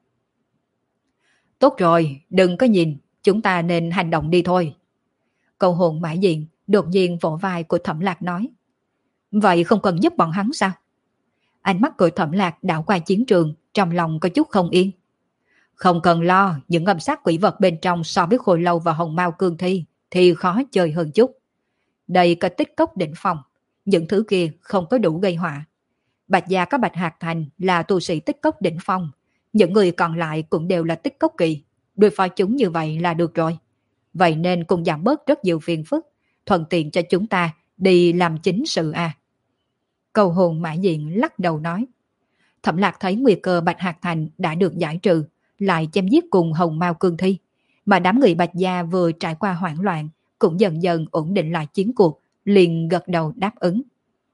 Tốt rồi, đừng có nhìn, chúng ta nên hành động đi thôi. Câu hồn mã diện đột nhiên vỗ vai của Thẩm Lạc nói. Vậy không cần giúp bọn hắn sao? Ánh mắt của Thẩm Lạc đảo qua chiến trường, trong lòng có chút không yên. Không cần lo, những âm sát quỷ vật bên trong so với Khôi Lâu và Hồng Mao Cương Thi thì khó chơi hơn chút. Đây có tích cốc đỉnh phong, những thứ kia không có đủ gây họa. Bạch gia có Bạch Hạc Thành là tu sĩ tích cốc đỉnh phong, những người còn lại cũng đều là tích cốc kỳ, đối phó chúng như vậy là được rồi. Vậy nên cũng giảm bớt rất nhiều phiền phức, thuận tiện cho chúng ta đi làm chính sự à. Cầu hồn mã diện lắc đầu nói. Thẩm Lạc thấy nguy cơ Bạch Hạc Thành đã được giải trừ, lại chém giết cùng Hồng Mao Cương Thi, mà đám người Bạch gia vừa trải qua hoảng loạn cũng dần dần ổn định lại chiến cuộc, liền gật đầu đáp ứng.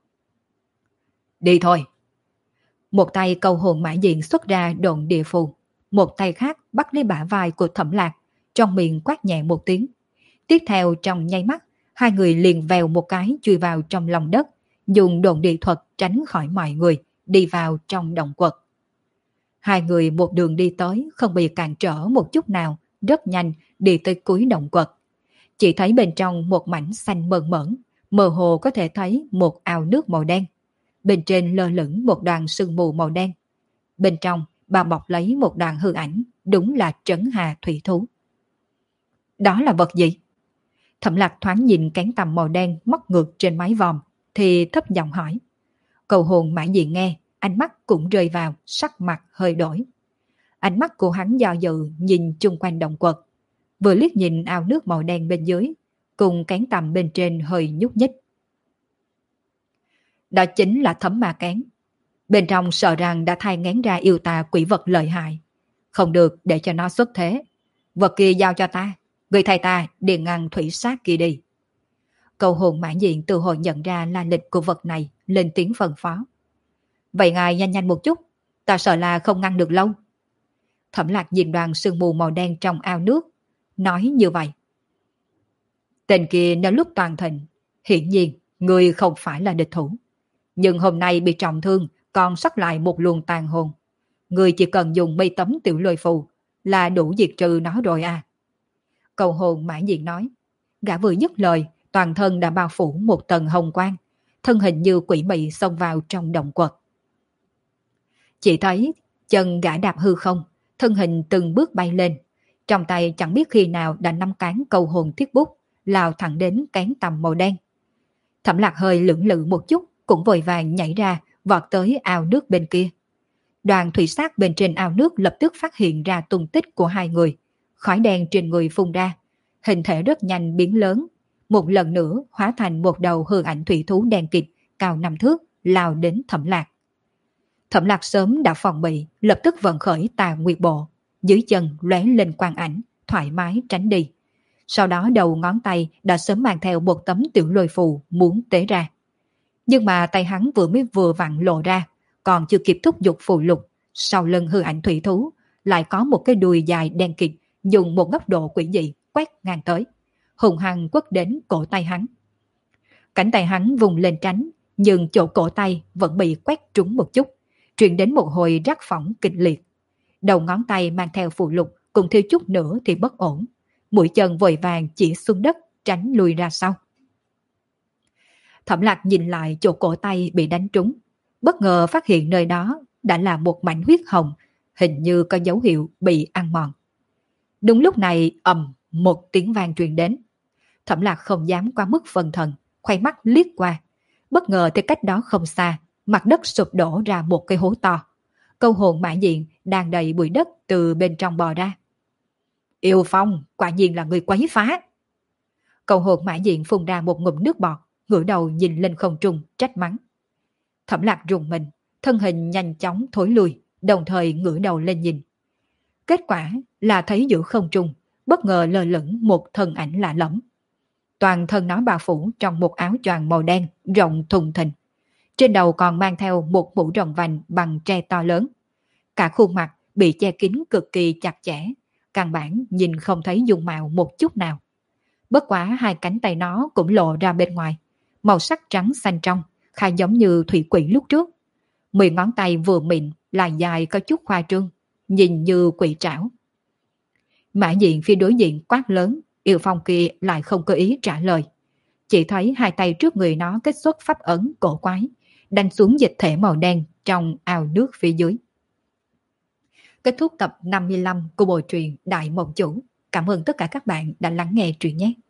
Đi thôi. Một tay câu hồn mã diện xuất ra độn địa phù, một tay khác bắt lấy bả vai của Thẩm Lạc, trong miệng quát nhẹ một tiếng. Tiếp theo trong nháy mắt, hai người liền vèo một cái chui vào trong lòng đất, dùng độn địa thuật tránh khỏi mọi người, đi vào trong động quật. Hai người một đường đi tới, không bị cản trở một chút nào, rất nhanh đi tới cuối động quật. Chỉ thấy bên trong một mảnh xanh mơn mởn, mơ hồ có thể thấy một ao nước màu đen. Bên trên lơ lửng một đoàn sương mù màu đen. Bên trong bao bọc lấy một đoàn hư ảnh, đúng là trấn hà thủy thú. Đó là vật gì? Thẩm Lạc thoáng nhìn cánh tằm màu đen móc ngược trên mái vòm, thì thấp giọng hỏi. Cầu hồn mã diện nghe, ánh mắt cũng rơi vào, sắc mặt hơi đổi. Ánh mắt của hắn do dự nhìn chung quanh động quật, vừa liếc nhìn ao nước màu đen bên dưới, cùng cánh tằm bên trên hơi nhúc nhích. Đó chính là Thấm Ma Kén. Bên trong sợ rằng đã thai nghén ra yêu tà quỷ vật lợi hại. Không được để cho nó xuất thế. Vật kia giao cho ta, người thầy ta đi ngăn thủy sát kia đi. Cầu hồn mãn diện từ hồi nhận ra la lịch của vật này, lên tiếng phân phó. Vậy ngài nhanh nhanh một chút, ta sợ là không ngăn được lâu. Thẩm Lạc nhìn đoàn sương mù màu đen trong ao nước, nói như vậy. Tên kia nếu lúc toàn thịnh, hiển nhiên người không phải là địch thủ. Nhưng hôm nay bị trọng thương, còn sót lại một luồng tàn hồn. Người chỉ cần dùng mây tấm tiểu lôi phù là đủ diệt trừ nó rồi à. Cầu hồn mãn diện nói. Gã vừa dứt lời, toàn thân đã bao phủ một tầng hồng quang, thân hình như quỷ mị xông vào trong động quật. Chỉ thấy chân gã đạp hư không, thân hình từng bước bay lên, trong tay chẳng biết khi nào đã nắm cán câu hồn thiết bút, lao thẳng đến cán tầm màu đen. Thẩm Lạc hơi lưỡng lự một chút, cũng vội vàng nhảy ra, vọt tới ao nước bên kia. Đoàn thủy sát bên trên ao nước lập tức phát hiện ra tung tích của hai người, khói đen trên người phun ra, hình thể rất nhanh biến lớn, một lần nữa hóa thành một đầu hư ảnh thủy thú đen kịt, cao 5 thước, lao đến Thẩm Lạc. Thẩm Lạc sớm đã phòng bị, lập tức vận khởi Tà Nguyệt Bộ, dưới chân lóe lên quang ảnh, thoải mái tránh đi. Sau đó đầu ngón tay đã sớm mang theo một tấm tiểu lôi phù muốn tế ra. Nhưng mà tay hắn vừa vặn lộ ra, còn chưa kịp thúc giục phù lục, sau lưng hư ảnh thủy thú lại có một cái đuôi dài đen kịt, dùng một góc độ quỷ dị quét ngang tới, hùng hăng quất đến cổ tay hắn. Cánh tay hắn vùng lên tránh, nhưng chỗ cổ tay vẫn bị quét trúng một chút, truyền đến một hồi rắc phỏng kịch liệt. Đầu ngón tay mang theo phù lục cùng thiếu chút nữa thì bất ổn, mũi chân vội vàng chỉ xuống đất tránh lùi ra sau. Thẩm Lạc nhìn lại chỗ cổ tay bị đánh trúng, bất ngờ phát hiện nơi đó đã là một mảnh huyết hồng, hình như có dấu hiệu bị ăn mòn. Đúng lúc này ầm một tiếng vang truyền đến. Thẩm Lạc không dám quá mức phân thần, khoay mắt liếc qua, bất ngờ thì cách đó không xa, mặt đất sụp đổ ra một cái hố to. Câu hồn Mã Diện đang đầy bụi đất từ bên trong bò ra. Yêu Phong, quả nhiên là người quấy phá. Câu hồn Mã Diện phun ra một ngụm nước bọt, ngửa đầu nhìn lên không trung trách mắng. Thẩm Lạc rùng mình, thân hình nhanh chóng thối lui, đồng thời ngửa đầu lên nhìn. Kết quả là thấy giữa không trung bất ngờ lơ lửng một thân ảnh lạ lẫm. Toàn thân nó bao phủ trong một áo choàng màu đen rộng thùng thình. Trên đầu còn mang theo một mũ rồng vành bằng tre to lớn. Cả khuôn mặt bị che kín cực kỳ chặt chẽ, căn bản nhìn không thấy dung mạo một chút nào. Bất quá hai cánh tay nó cũng lộ ra bên ngoài, màu sắc trắng xanh trong, khá giống như thủy quỷ lúc trước. 10 ngón tay vừa mịn lại dài có chút khoa trương, nhìn như quỷ trảo. Mã Diện phía đối diện quát lớn, Yêu Phong kia lại không có ý trả lời. Chỉ thấy hai tay trước người nó kết xuất pháp ấn cổ quái, đánh xuống dịch thể màu đen trong ao nước phía dưới. Kết thúc tập 55 của bộ truyện Đại Mộng Chủ. Cảm ơn tất cả các bạn đã lắng nghe truyện nhé.